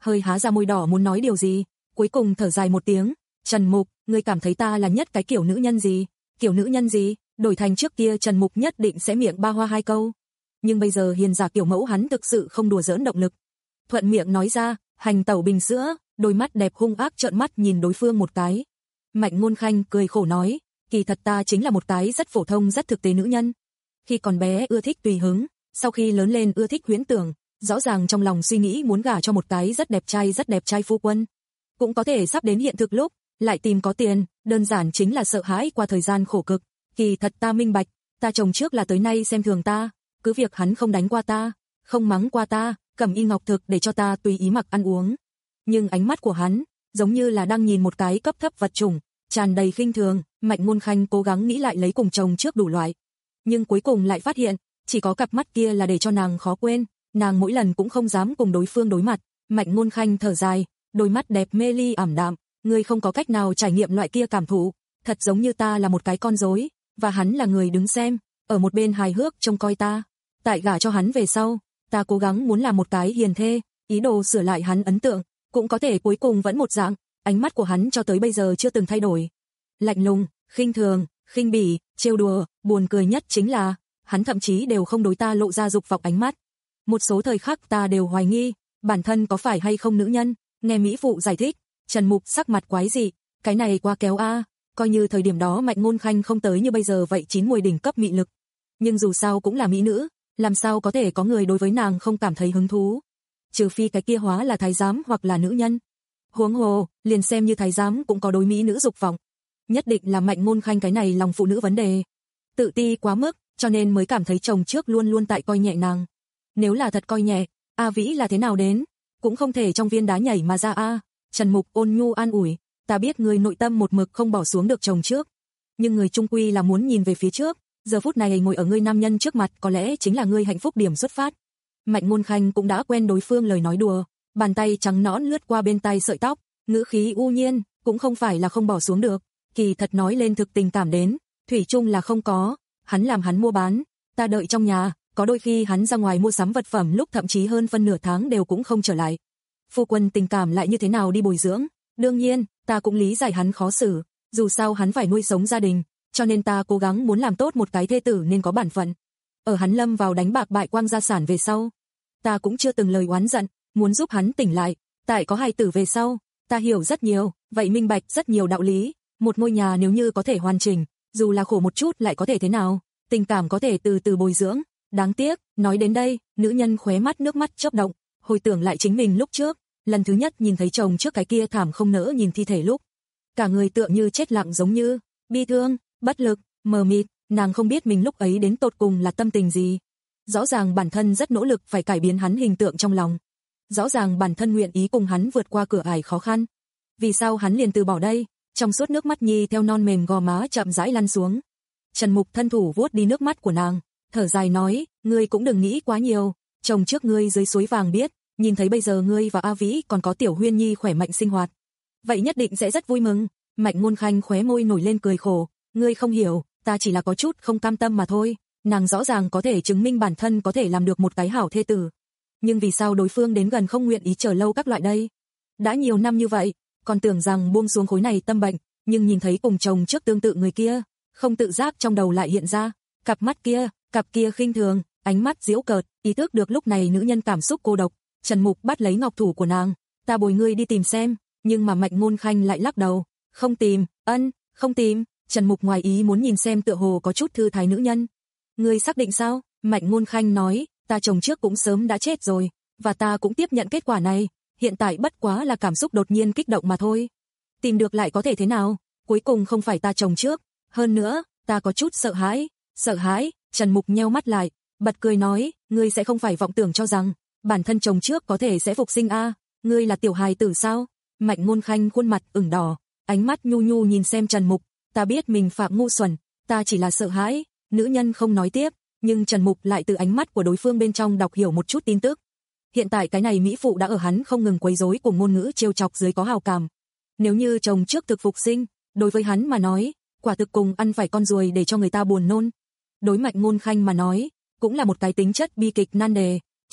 hơi há ra môi đỏ muốn nói điều gì, cuối cùng thở dài một tiếng, Trần Mục, ngươi cảm thấy ta là nhất cái kiểu nữ nhân gì? Kiểu nữ nhân gì? Đổi thành trước kia Trần Mục nhất định sẽ miệng ba hoa hai câu. Nhưng bây giờ hiền giả kiểu mẫu hắn thực sự không đùa giỡn động lực. Thuận miệng nói ra, hành tẩu bình sữa, đôi mắt đẹp hung ác trợn mắt nhìn đối phương một cái. Mạnh Ngôn Khanh cười khổ nói, kỳ thật ta chính là một cái rất phổ thông rất thực tế nữ nhân. Khi còn bé ưa thích tùy hứng, sau khi lớn lên ưa thích huyễn tưởng, rõ ràng trong lòng suy nghĩ muốn gả cho một cái rất đẹp trai rất đẹp trai phu quân. Cũng có thể sắp đến hiện thực lúc, lại tìm có tiền, đơn giản chính là sợ hãi qua thời gian khổ cực. Kỳ thật ta minh bạch, ta chồng trước là tới nay xem thường ta, cứ việc hắn không đánh qua ta, không mắng qua ta, cầm y ngọc thực để cho ta tùy ý mặc ăn uống. Nhưng ánh mắt của hắn, giống như là đang nhìn một cái cấp thấp vật chủng, tràn đầy khinh thường. Mạnh Ngôn Khanh cố gắng nghĩ lại lấy cùng chồng trước đủ loại, nhưng cuối cùng lại phát hiện, chỉ có cặp mắt kia là để cho nàng khó quên, nàng mỗi lần cũng không dám cùng đối phương đối mặt. Mạnh Ngôn Khanh thở dài, đôi mắt đẹp mê ly ảm đạm, ngươi không có cách nào trải nghiệm loại kia cảm thụ, thật giống như ta là một cái con rối, và hắn là người đứng xem, ở một bên hài hước trông coi ta. Tại gả cho hắn về sau, ta cố gắng muốn làm một cái hiền thê, ý đồ sửa lại hắn ấn tượng, cũng có thể cuối cùng vẫn một dạng, ánh mắt của hắn cho tới bây giờ chưa từng thay đổi. Lạnh lùng, khinh thường, khinh bỉ, trêu đùa, buồn cười nhất chính là, hắn thậm chí đều không đối ta lộ ra dục vọng ánh mắt. Một số thời khắc ta đều hoài nghi, bản thân có phải hay không nữ nhân. Nghe mỹ phụ giải thích, Trần Mục sắc mặt quái dị, cái này quá kéo a, coi như thời điểm đó Mạnh Ngôn Khanh không tới như bây giờ vậy chín mùi đỉnh cấp mị lực, nhưng dù sao cũng là mỹ nữ, làm sao có thể có người đối với nàng không cảm thấy hứng thú, trừ phi cái kia hóa là thái giám hoặc là nữ nhân. Huống hồ, liền xem như thái giám cũng có đối mỹ nữ dục vọng. Nhất định là Mạnh Ngôn Khanh cái này lòng phụ nữ vấn đề, tự ti quá mức, cho nên mới cảm thấy chồng trước luôn luôn tại coi nhẹ nàng. Nếu là thật coi nhẹ, A Vĩ là thế nào đến? Cũng không thể trong viên đá nhảy mà ra a. Trần Mục ôn nhu an ủi, ta biết người nội tâm một mực không bỏ xuống được chồng trước, nhưng người trung quy là muốn nhìn về phía trước, giờ phút này ngồi ở ngươi nam nhân trước mặt có lẽ chính là ngươi hạnh phúc điểm xuất phát. Mạnh Ngôn Khanh cũng đã quen đối phương lời nói đùa, bàn tay trắng nõn lướt qua bên tai sợi tóc, ngữ khí u nhiên, cũng không phải là không bỏ xuống được, kỳ thật nói lên thực tình cảm đến, thủy chung là không có, hắn làm hắn mua bán, ta đợi trong nhà, có đôi khi hắn ra ngoài mua sắm vật phẩm lúc thậm chí hơn phân nửa tháng đều cũng không trở lại. Phu quân tình cảm lại như thế nào đi bồi dưỡng? Đương nhiên, ta cũng lý giải hắn khó xử, dù sao hắn phải nuôi sống gia đình, cho nên ta cố gắng muốn làm tốt một cái thê tử nên có bản phận. Ở hắn lâm vào đánh bạc bại quang gia sản về sau, ta cũng chưa từng lời oán giận, muốn giúp hắn tỉnh lại, tại có hài tử về sau, ta hiểu rất nhiều, vậy minh bạch rất nhiều đạo lý, một ngôi nhà nếu như có thể hoàn chỉnh, dù là khổ một chút lại có thể thế nào, tình cảm có thể từ từ bồi dưỡng. Đáng tiếc, nói đến đây, nữ nhân khóe mắt nước mắt chớp động, hồi tưởng lại chính mình lúc trước, lần thứ nhất nhìn thấy chồng trước cái kia thảm không nỡ nhìn thi thể lúc, cả người tựa như chết lặng giống như bi thương, bất lực, mờ mịt, nàng không biết mình lúc ấy đến tột cùng là tâm tình gì. Rõ ràng bản thân rất nỗ lực phải cải biến hắn hình tượng trong lòng, rõ ràng bản thân nguyện ý cùng hắn vượt qua cửa ải khó khăn, vì sao hắn liền từ bỏ đây? Trong suốt nước mắt nhi theo non mềm gò má chậm rãi lăn xuống. Trần Mục thân thủ vuốt đi nước mắt của nàng, thở dài nói, ngươi cũng đừng nghĩ quá nhiều, chồng trước ngươi dưới suối vàng biết, nhìn thấy bây giờ ngươi và A Vĩ còn có Tiểu Huyên Nhi khỏe mạnh sinh hoạt, vậy nhất định sẽ rất vui mừng. Mạnh Ngôn Khanh khóe môi nổi lên cười khổ, ngươi không hiểu, ta chỉ là có chút không cam tâm mà thôi. Nàng rõ ràng có thể chứng minh bản thân có thể làm được một cái hảo thê tử, nhưng vì sao đối phương đến gần không nguyện ý chờ lâu các loại đây? Đã nhiều năm như vậy, còn tưởng rằng buông xuống khối này tâm bệnh, nhưng nhìn thấy cùng chồng trước tương tự người kia, không tự giác trong đầu lại hiện ra cặp mắt kia, cặp kia khinh thường, ánh mắt giễu cợt, ý thức được lúc này nữ nhân cảm xúc cô độc. Trần Mục bắt lấy ngọc thủ của nàng, ta bồi ngươi đi tìm xem, nhưng mà Mạnh Ngôn Khanh lại lắc đầu, không tìm, ân, không tìm. Trần Mục ngoài ý muốn nhìn xem tựa hồ có chút thư thái nữ nhân. Ngươi xác định sao? Mạnh Ngôn Khanh nói, ta chồng trước cũng sớm đã chết rồi, và ta cũng tiếp nhận kết quả này, hiện tại bất quá là cảm xúc đột nhiên kích động mà thôi. Tìm được lại có thể thế nào? Cuối cùng không phải ta chồng trước, hơn nữa, ta có chút sợ hãi. Sợ hãi? Trần Mục nheo mắt lại, bật cười nói, ngươi sẽ không phải vọng tưởng cho rằng bản thân chồng trước có thể sẽ phục sinh a? Ngươi là tiểu hài tử sao? Mạnh Ngôn Khanh khuôn mặt ửng đỏ, ánh mắt nhu nhu nhìn xem Trần Mục, ta biết mình phạm ngu xuẩn, ta chỉ là sợ hãi. Nữ nhân không nói tiếp, nhưng Trần Mục lại từ ánh mắt của đối phương bên trong đọc hiểu một chút tin tức. Hiện tại cái này mỹ phụ đã ở hắn không ngừng quấy rối cùng ngôn ngữ trêu chọc dưới có hào cảm. Nếu như chồng trước thực phục sinh, đối với hắn mà nói, quả thực cùng ăn phải con ruồi để cho người ta buồn nôn. Đối Mạnh Ngôn Khanh mà nói, cũng là một cái tính chất bi kịch nan đề,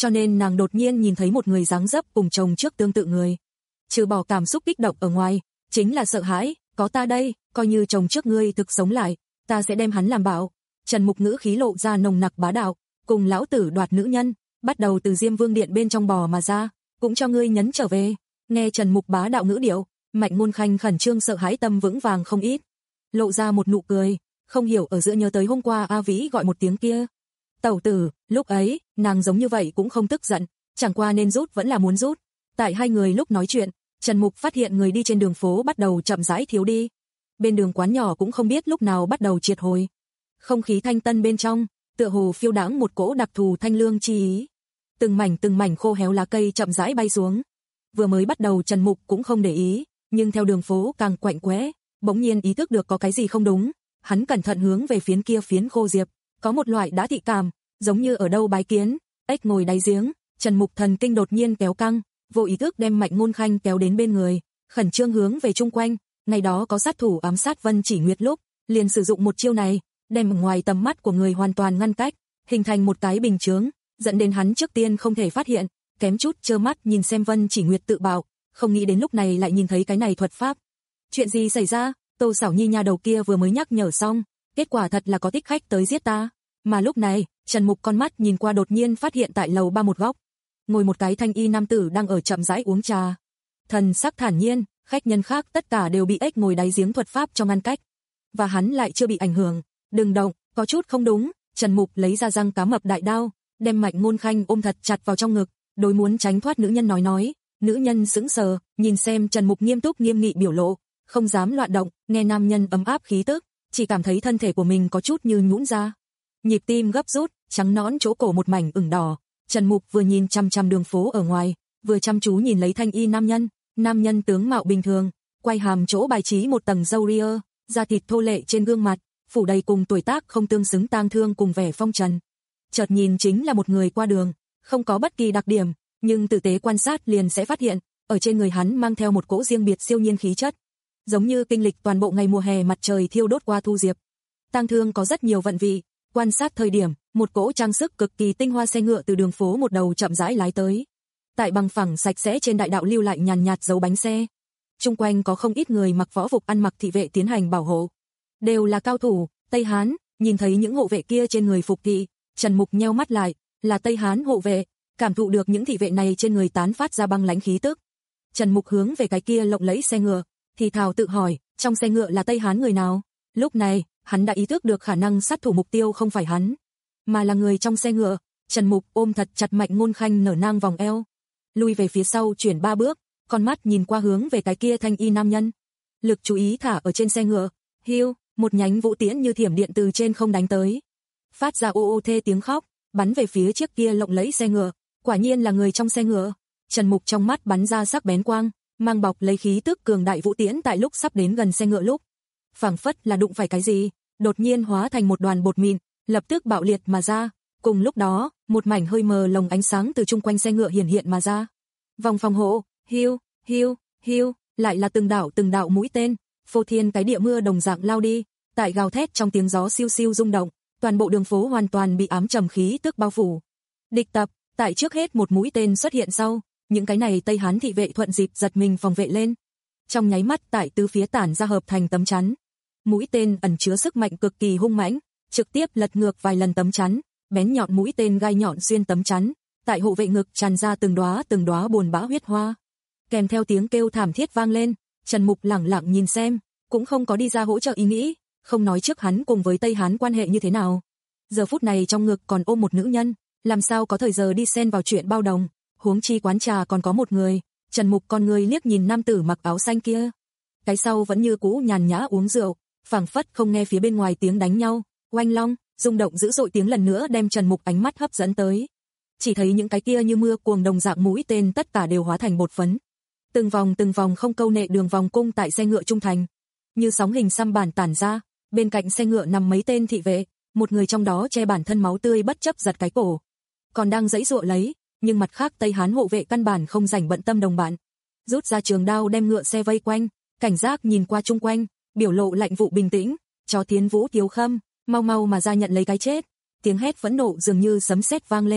cho nên nàng đột nhiên nhìn thấy một người dáng dấp cùng chồng trước tương tự người. Trừ bỏ cảm xúc kích động ở ngoài, chính là sợ hãi, có ta đây, coi như chồng trước ngươi thực sống lại, ta sẽ đem hắn làm bạo. Trần Mục ngữ khí lộ ra nồng nặc bá đạo, cùng lão tử đoạt nữ nhân, bắt đầu từ Diêm Vương điện bên trong bò mà ra, cũng cho ngươi nhấn trở về. Nghe Trần Mục bá đạo ngữ điệu, Mạnh Ngôn Khanh khẩn trương sợ hãi tâm vững vàng không ít, lộ ra một nụ cười, không hiểu ở giữa nhớ tới hôm qua A Vĩ gọi một tiếng kia. Tẩu tử, lúc ấy, nàng giống như vậy cũng không tức giận, chẳng qua nên rút vẫn là muốn rút. Tại hai người lúc nói chuyện, Trần Mục phát hiện người đi trên đường phố bắt đầu chậm rãi thiếu đi. Bên đường quán nhỏ cũng không biết lúc nào bắt đầu triệt hồi. Không khí thanh tân bên trong, tựa hồ phiêu đãng một cỗ đặc thù thanh lương chi ý. Từng mảnh từng mảnh khô héo lá cây chậm rãi bay xuống. Vừa mới bắt đầu Trần Mục cũng không để ý, nhưng theo đường phố càng quạnh quẽ, bỗng nhiên ý thức được có cái gì không đúng. Hắn cẩn thận hướng về phiến kia phiến khô diệp, có một loại đã thị cảm, giống như ở đâu bái kiến, ếch ngồi đáy giếng. Trần Mục thần kinh đột nhiên kéo căng, vô ý thức đem Mạnh Ngôn Khanh kéo đến bên người, khẩn trương hướng về chung quanh. Ngày đó có sát thủ ám sát Vân Chỉ Nguyệt lúc, liền sử dụng một chiêu này, đem ngoài tầm mắt của người hoàn toàn ngăn cách, hình thành một cái bình chướng, dẫn đến hắn trước tiên không thể phát hiện, kém chút trơ mắt nhìn xem Vân Chỉ Nguyệt tự bạo, không nghĩ đến lúc này lại nhìn thấy cái này thuật pháp. Chuyện gì xảy ra? Tô Sảo Nhi nhà đầu kia vừa mới nhắc nhở xong, kết quả thật là có thích khách tới giết ta. Mà lúc này, Trần Mục con mắt nhìn qua đột nhiên phát hiện tại lầu ba một góc, ngồi một cái thanh y nam tử đang ở chậm rãi uống trà. Thần sắc thản nhiên, khách nhân khác tất cả đều bị ếch ngồi đáy giếng thuật pháp cho ngăn cách, và hắn lại chưa bị ảnh hưởng. Đừng động, có chút không đúng. Trần Mục lấy ra răng cá mập đại đao, đem Mạnh Ngôn Khanh ôm thật chặt vào trong ngực, đối muốn tránh thoát nữ nhân nói nói. Nữ nhân sững sờ, nhìn xem Trần Mục nghiêm túc nghiêm nghị biểu lộ, không dám loạn động, nghe nam nhân ấm áp khí tức, chỉ cảm thấy thân thể của mình có chút như nhũn ra. Nhịp tim gấp rút, trắng nõn chỗ cổ một mảnh ửng đỏ. Trần Mục vừa nhìn chăm chăm đường phố ở ngoài, vừa chăm chú nhìn lấy thanh y nam nhân. Nam nhân tướng mạo bình thường, quay hàm chỗ bài trí một tầng râu ria, da thịt thô lệ trên gương mặt, phủ đầy cùng tuổi tác không tương xứng tang thương cùng vẻ phong trần. Chợt nhìn chính là một người qua đường, không có bất kỳ đặc điểm, nhưng tử tế quan sát liền sẽ phát hiện, ở trên người hắn mang theo một cỗ riêng biệt siêu nhiên khí chất, giống như kinh lịch toàn bộ ngày mùa hè mặt trời thiêu đốt qua thu diệp. Tang thương có rất nhiều vận vị, quan sát thời điểm, một cỗ trang sức cực kỳ tinh hoa xe ngựa từ đường phố một đầu chậm rãi lái tới. Tại bằng phẳng sạch sẽ trên đại đạo lưu lại nhàn nhạt dấu bánh xe. Chung quanh có không ít người mặc võ phục ăn mặc thị vệ tiến hành bảo hộ, đều là cao thủ Tây Hán. Nhìn thấy những hộ vệ kia trên người phục thị, Trần Mục nheo mắt lại, là Tây Hán hộ vệ, cảm thụ được những thị vệ này trên người tán phát ra băng lãnh khí tức. Trần Mục hướng về cái kia lộng lẫy xe ngựa, thì thào tự hỏi, trong xe ngựa là Tây Hán người nào? Lúc này, hắn đã ý thức được khả năng sát thủ mục tiêu không phải hắn, mà là người trong xe ngựa. Trần Mục ôm thật chặt Mạnh Ngôn Khanh nở nang vòng eo, lui về phía sau chuyển ba bước, con mắt nhìn qua hướng về cái kia thanh y nam nhân. Lực chú ý thả ở trên xe ngựa, hiu, một nhánh vũ tiễn như thiểm điện từ trên không đánh tới, phát ra ô ô thê tiếng khóc, bắn về phía chiếc kia lộng lẫy xe ngựa. Quả nhiên là người trong xe ngựa. Trần Mục trong mắt bắn ra sắc bén quang, mang bọc lấy khí tức cường đại vũ tiễn tại lúc sắp đến gần xe ngựa lúc, phảng phất là đụng phải cái gì, đột nhiên hóa thành một đoàn bột mịn, lập tức bạo liệt mà ra. Cùng lúc đó, một mảnh hơi mờ lồng ánh sáng từ chung quanh xe ngựa hiển hiện mà ra. Vòng phòng hộ, hiu, hiu, hiu, lại là từng đạo từng đạo mũi tên, phô thiên cái địa mưa đồng dạng lao đi, tại gào thét trong tiếng gió siêu siêu rung động, toàn bộ đường phố hoàn toàn bị ám trầm khí tức bao phủ. Địch tập, tại trước hết một mũi tên xuất hiện sau, những cái này Tây Hán thị vệ thuận dịp giật mình phòng vệ lên. Trong nháy mắt tại tứ phía tản ra hợp thành tấm chắn. Mũi tên ẩn chứa sức mạnh cực kỳ hung mãnh, trực tiếp lật ngược vài lần tấm chắn, bén nhọn mũi tên gai nhọn xuyên tấm chắn, tại hộ vệ ngực tràn ra từng đóa từng đóa buồn bã huyết hoa. Kèm theo tiếng kêu thảm thiết vang lên, Trần Mục lẳng lặng nhìn xem, cũng không có đi ra hỗ trợ ý nghĩ, không nói trước hắn cùng với Tây Hán quan hệ như thế nào. Giờ phút này trong ngực còn ôm một nữ nhân, làm sao có thời giờ đi xen vào chuyện bao đồng, huống chi quán trà còn có một người. Trần Mục con người liếc nhìn nam tử mặc áo xanh kia, cái sau vẫn như cũ nhàn nhã uống rượu, phảng phất không nghe phía bên ngoài tiếng đánh nhau, oanh long, rung động dữ dội tiếng lần nữa đem Trần Mục ánh mắt hấp dẫn tới. Chỉ thấy những cái kia như mưa cuồng đồng dạng mũi tên tất cả đều hóa thành bột phấn. Từng vòng từng vòng không câu nệ đường vòng cung tại xe ngựa trung thành, như sóng hình xăm bản tản ra, bên cạnh xe ngựa nằm mấy tên thị vệ, một người trong đó che bản thân máu tươi bất chấp giật cái cổ, còn đang giãy giụa lấy, nhưng mặt khác Tây Hán hộ vệ căn bản không rảnh bận tâm đồng bạn, rút ra trường đao đem ngựa xe vây quanh, cảnh giác nhìn qua chung quanh, biểu lộ lạnh vụ bình tĩnh, cho Tiến Vũ Tiếu Khâm, mau mau mà ra nhận lấy cái chết. Tiếng hét phẫn nộ dường như sấm sét vang lên,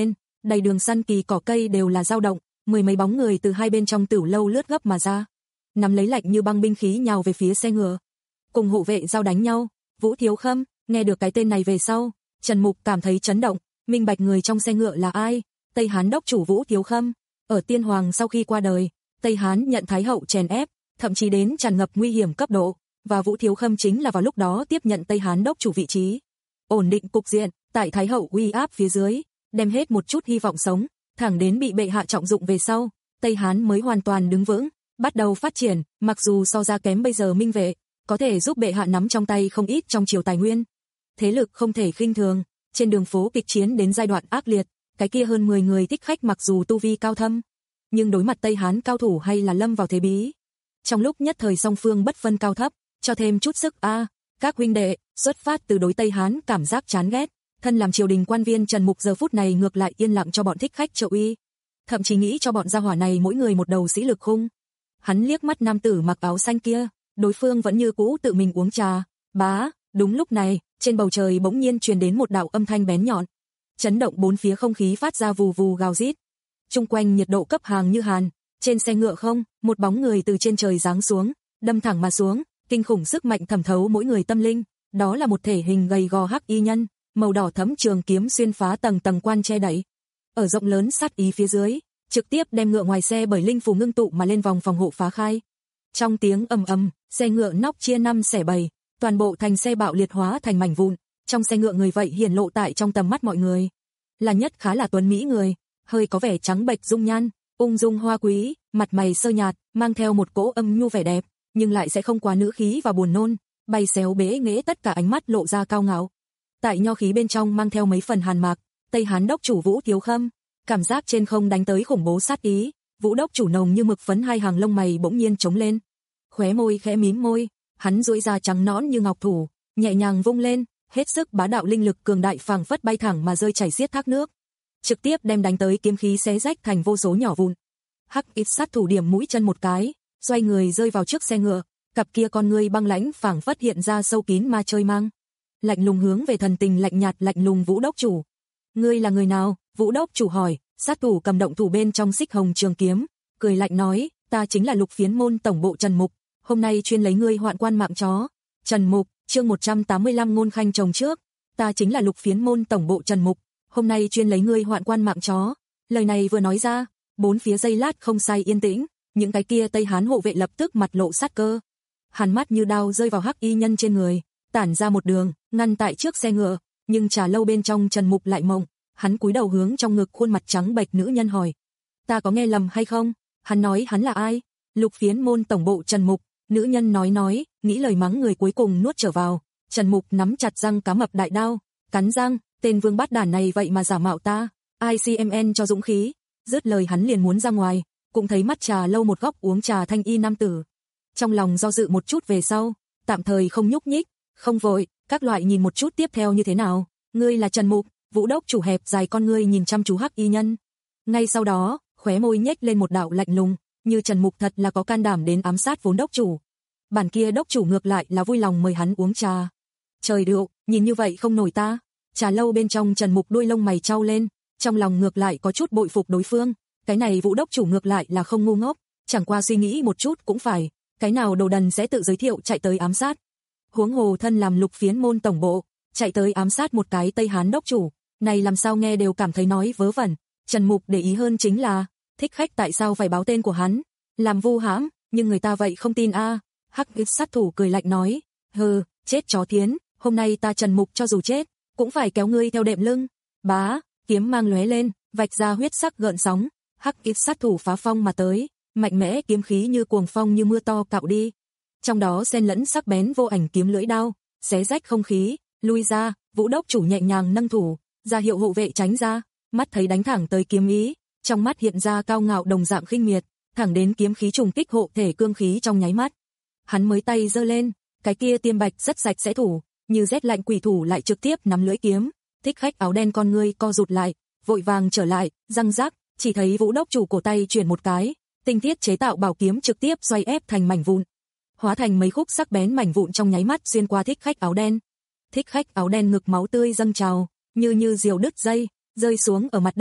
đầy đường săn kỳ cỏ cây đều là dao động, mười mấy bóng người từ hai bên trong tửu lâu lướt gấp mà ra, nắm lấy lạnh như băng binh khí nhào về phía xe ngựa. Cùng hộ vệ giao đánh nhau, Vũ Thiếu Khâm, nghe được cái tên này về sau, Trần Mục cảm thấy chấn động, minh bạch người trong xe ngựa là ai, Tây Hán đốc chủ Vũ Thiếu Khâm. Ở Tiên Hoàng sau khi qua đời, Tây Hán nhận Thái hậu chèn ép, thậm chí đến tràn ngập nguy hiểm cấp độ, và Vũ Thiếu Khâm chính là vào lúc đó tiếp nhận Tây Hán đốc chủ vị trí. Ổn định cục diện, tại Thái hậu uy áp phía dưới, đem hết một chút hy vọng sống, thẳng đến bị bệ hạ trọng dụng về sau, Tây Hán mới hoàn toàn đứng vững, bắt đầu phát triển, mặc dù so ra kém bây giờ Minh Vệ, có thể giúp bệ hạ nắm trong tay không ít trong triều tài nguyên. Thế lực không thể khinh thường, trên đường phố kịch chiến đến giai đoạn ác liệt, cái kia hơn mười người thích khách mặc dù tu vi cao thâm, nhưng đối mặt Tây Hán cao thủ hay là lâm vào thế bí. Trong lúc nhất thời song phương bất phân cao thấp, cho thêm chút sức a, à, các huynh đệ, xuất phát từ đối Tây Hán cảm giác chán ghét, thân làm triều đình quan viên Trần Mục giờ phút này ngược lại yên lặng cho bọn thích khách trợ uy, thậm chí nghĩ cho bọn gia hỏa này mỗi người một đầu sĩ lực khung. Hắn liếc mắt nam tử mặc áo xanh kia, đối phương vẫn như cũ tự mình uống trà. Bá, đúng lúc này, trên bầu trời bỗng nhiên truyền đến một đạo âm thanh bén nhọn, chấn động bốn phía không khí phát ra vù vù gào rít. Chung quanh nhiệt độ cấp hàng như hàn, trên xe ngựa không, một bóng người từ trên trời giáng xuống, đâm thẳng mà xuống, kinh khủng sức mạnh thẩm thấu mỗi người tâm linh, đó là một thể hình gầy gò hắc y nhân, màu đỏ thẫm trường kiếm xuyên phá tầng tầng quan che đậy. Ở rộng lớn sát ý phía dưới, trực tiếp đem ngựa ngoài xe bởi linh phù ngưng tụ mà lên vòng phòng hộ phá khai. Trong tiếng ầm ầm, xe ngựa nóc chia năm xẻ bảy, toàn bộ thành xe bạo liệt hóa thành mảnh vụn, trong xe ngựa người vậy hiển lộ tại trong tầm mắt mọi người. Là nhất khá là tuấn mỹ người, hơi có vẻ trắng bệch dung nhan, ung dung hoa quý, mặt mày sơ nhạt, mang theo một cỗ âm nhu vẻ đẹp, nhưng lại sẽ không quá nữ khí và buồn nôn, bay xéo bế nghễ tất cả ánh mắt lộ ra cao ngạo. Tại nho khí bên trong mang theo mấy phần hàn mạc, Tây Hán đốc chủ Vũ Thiếu Khâm, cảm giác trên không đánh tới khủng bố sát ý, Vũ đốc chủ nồng như mực phấn hai hàng lông mày bỗng nhiên trống lên, khóe môi khẽ mím môi, hắn duỗi ra trắng nõn như ngọc thủ, nhẹ nhàng vung lên, hết sức bá đạo linh lực cường đại phảng phất bay thẳng mà rơi chảy xiết thác nước, trực tiếp đem đánh tới kiếm khí xé rách thành vô số nhỏ vụn. Hắc ít sát thủ điểm mũi chân một cái, xoay người rơi vào trước xe ngựa, cặp kia con ngươi băng lãnh phảng phất hiện ra sâu kín ma chơi mang, lạnh lùng hướng về thần tình lạnh nhạt lạnh lùng Vũ đốc chủ. Ngươi là người nào? Vũ đốc chủ hỏi. Sát thủ cầm động thủ bên trong xích hồng trường kiếm, cười lạnh nói, ta chính là Lục Phiến môn tổng bộ Trần Mục, hôm nay chuyên lấy ngươi hoạn quan mạng chó. Trần Mục, chương một trăm tám mươi lăm ngôn khanh chồng trước, ta chính là Lục Phiến môn tổng bộ Trần Mục, hôm nay chuyên lấy ngươi hoạn quan mạng chó. Lời này vừa nói ra, bốn phía giây lát không sai yên tĩnh, những cái kia Tây Hán hộ vệ lập tức mặt lộ sát cơ. Hàn mắt như đao rơi vào hắc y nhân trên người, tản ra một đường, ngăn tại trước xe ngựa, nhưng trà lâu bên trong Trần Mục lại mộng, hắn cúi đầu hướng trong ngực khuôn mặt trắng bệch nữ nhân hỏi, ta có nghe lầm hay không? Hắn nói hắn là ai? Lục Phiến môn tổng bộ Trần Mục. Nữ nhân nói nói, nghĩ lời mắng người cuối cùng nuốt trở vào. Trần Mục nắm chặt răng cá mập đại đao, cắn răng, tên vương bát đản này vậy mà giả mạo ta, i xê em en cho dũng khí. Dứt lời hắn liền muốn ra ngoài, cũng thấy mắt trà lâu một góc uống trà thanh y nam tử. Trong lòng do dự một chút về sau, tạm thời không nhúc nhích, không vội, các loại nhìn một chút tiếp theo như thế nào. Ngươi là Trần Mục? Vũ đốc chủ hẹp dài con ngươi nhìn chăm chú hắc y nhân. Ngay sau đó, khóe môi nhếch lên một đạo lạnh lùng, như Trần Mục thật là có can đảm đến ám sát vốn đốc chủ. Bản kia đốc chủ ngược lại là vui lòng mời hắn uống trà. Trời rượu, nhìn như vậy không nổi ta. Trà lâu bên trong Trần Mục đuôi lông mày trao lên, trong lòng ngược lại có chút bội phục đối phương. Cái này Vũ đốc chủ ngược lại là không ngu ngốc, chẳng qua suy nghĩ một chút cũng phải, cái nào đồ đần sẽ tự giới thiệu chạy tới ám sát. Huống hồ thân làm Lục Phiến môn tổng bộ, chạy tới ám sát một cái Tây Hán đốc chủ, này làm sao nghe đều cảm thấy nói vớ vẩn. Trần Mục để ý hơn chính là, thích khách tại sao phải báo tên của hắn, làm vu hãm, nhưng người ta vậy không tin a. À. Hắc ít sát thủ cười lạnh nói, hừ, chết chó thiến, hôm nay ta Trần Mục cho dù chết, cũng phải kéo ngươi theo đệm lưng. Bá, kiếm mang lóe lên, vạch ra huyết sắc gợn sóng, hắc ít sát thủ phá phong mà tới, mạnh mẽ kiếm khí như cuồng phong như mưa to cạo đi. Trong đó xen lẫn sắc bén vô ảnh kiếm lưỡi đao, xé rách không khí, lui ra, Vũ đốc chủ nhẹ nhàng nâng thủ, ra hiệu hộ vệ tránh ra, mắt thấy đánh thẳng tới kiếm ý, trong mắt hiện ra cao ngạo đồng dạng khinh miệt, thẳng đến kiếm khí trùng kích hộ thể cương khí trong nháy mắt. Hắn mới tay giơ lên, cái kia tiêm bạch rất sạch sẽ thủ, như rét lạnh quỷ thủ lại trực tiếp nắm lưỡi kiếm, thích khách áo đen con ngươi co rụt lại, vội vàng trở lại, răng rắc, chỉ thấy Vũ đốc chủ cổ tay chuyển một cái, tinh thiết chế tạo bảo kiếm trực tiếp xoay ép thành mảnh vụn, hóa thành mấy khúc sắc bén mảnh vụn trong nháy mắt xuyên qua thích khách áo đen. Thích khách áo đen ngực máu tươi dâng trào, như như diều đứt dây, rơi xuống ở mặt đất,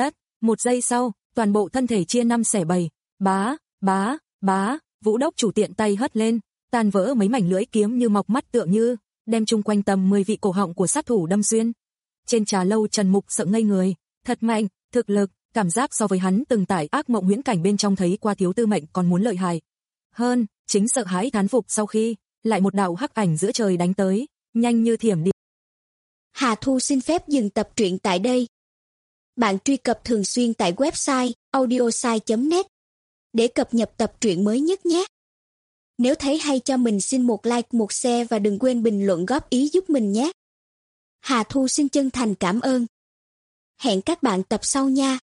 Một giây sau, toàn bộ thân thể chia năm xẻ bảy, bá, bá, bá, Vũ đốc chủ tiện tay hất lên, tan vỡ mấy mảnh lưỡi kiếm như mọc mắt tựa như, đem chung quanh tầm mười vị cổ họng của sát thủ đâm xuyên. Trên trà lâu Trần Mục sợ ngây người, thật mạnh, thực lực, cảm giác so với hắn từng tại ác mộng huyễn cảnh bên trong thấy qua thiếu tư mệnh còn muốn lợi hại. Hơn, chính sợ hãi thán phục sau khi, lại một đạo hắc ảnh giữa trời đánh tới, nhanh như thiểm điện. Hà Thu xin phép dừng tập truyện tại đây. Bạn truy cập thường xuyên tại website audiosai chấm net để cập nhật tập truyện mới nhất nhé. Nếu thấy hay cho mình xin một like, một share và đừng quên bình luận góp ý giúp mình nhé. Hà Thu xin chân thành cảm ơn. Hẹn các bạn tập sau nha.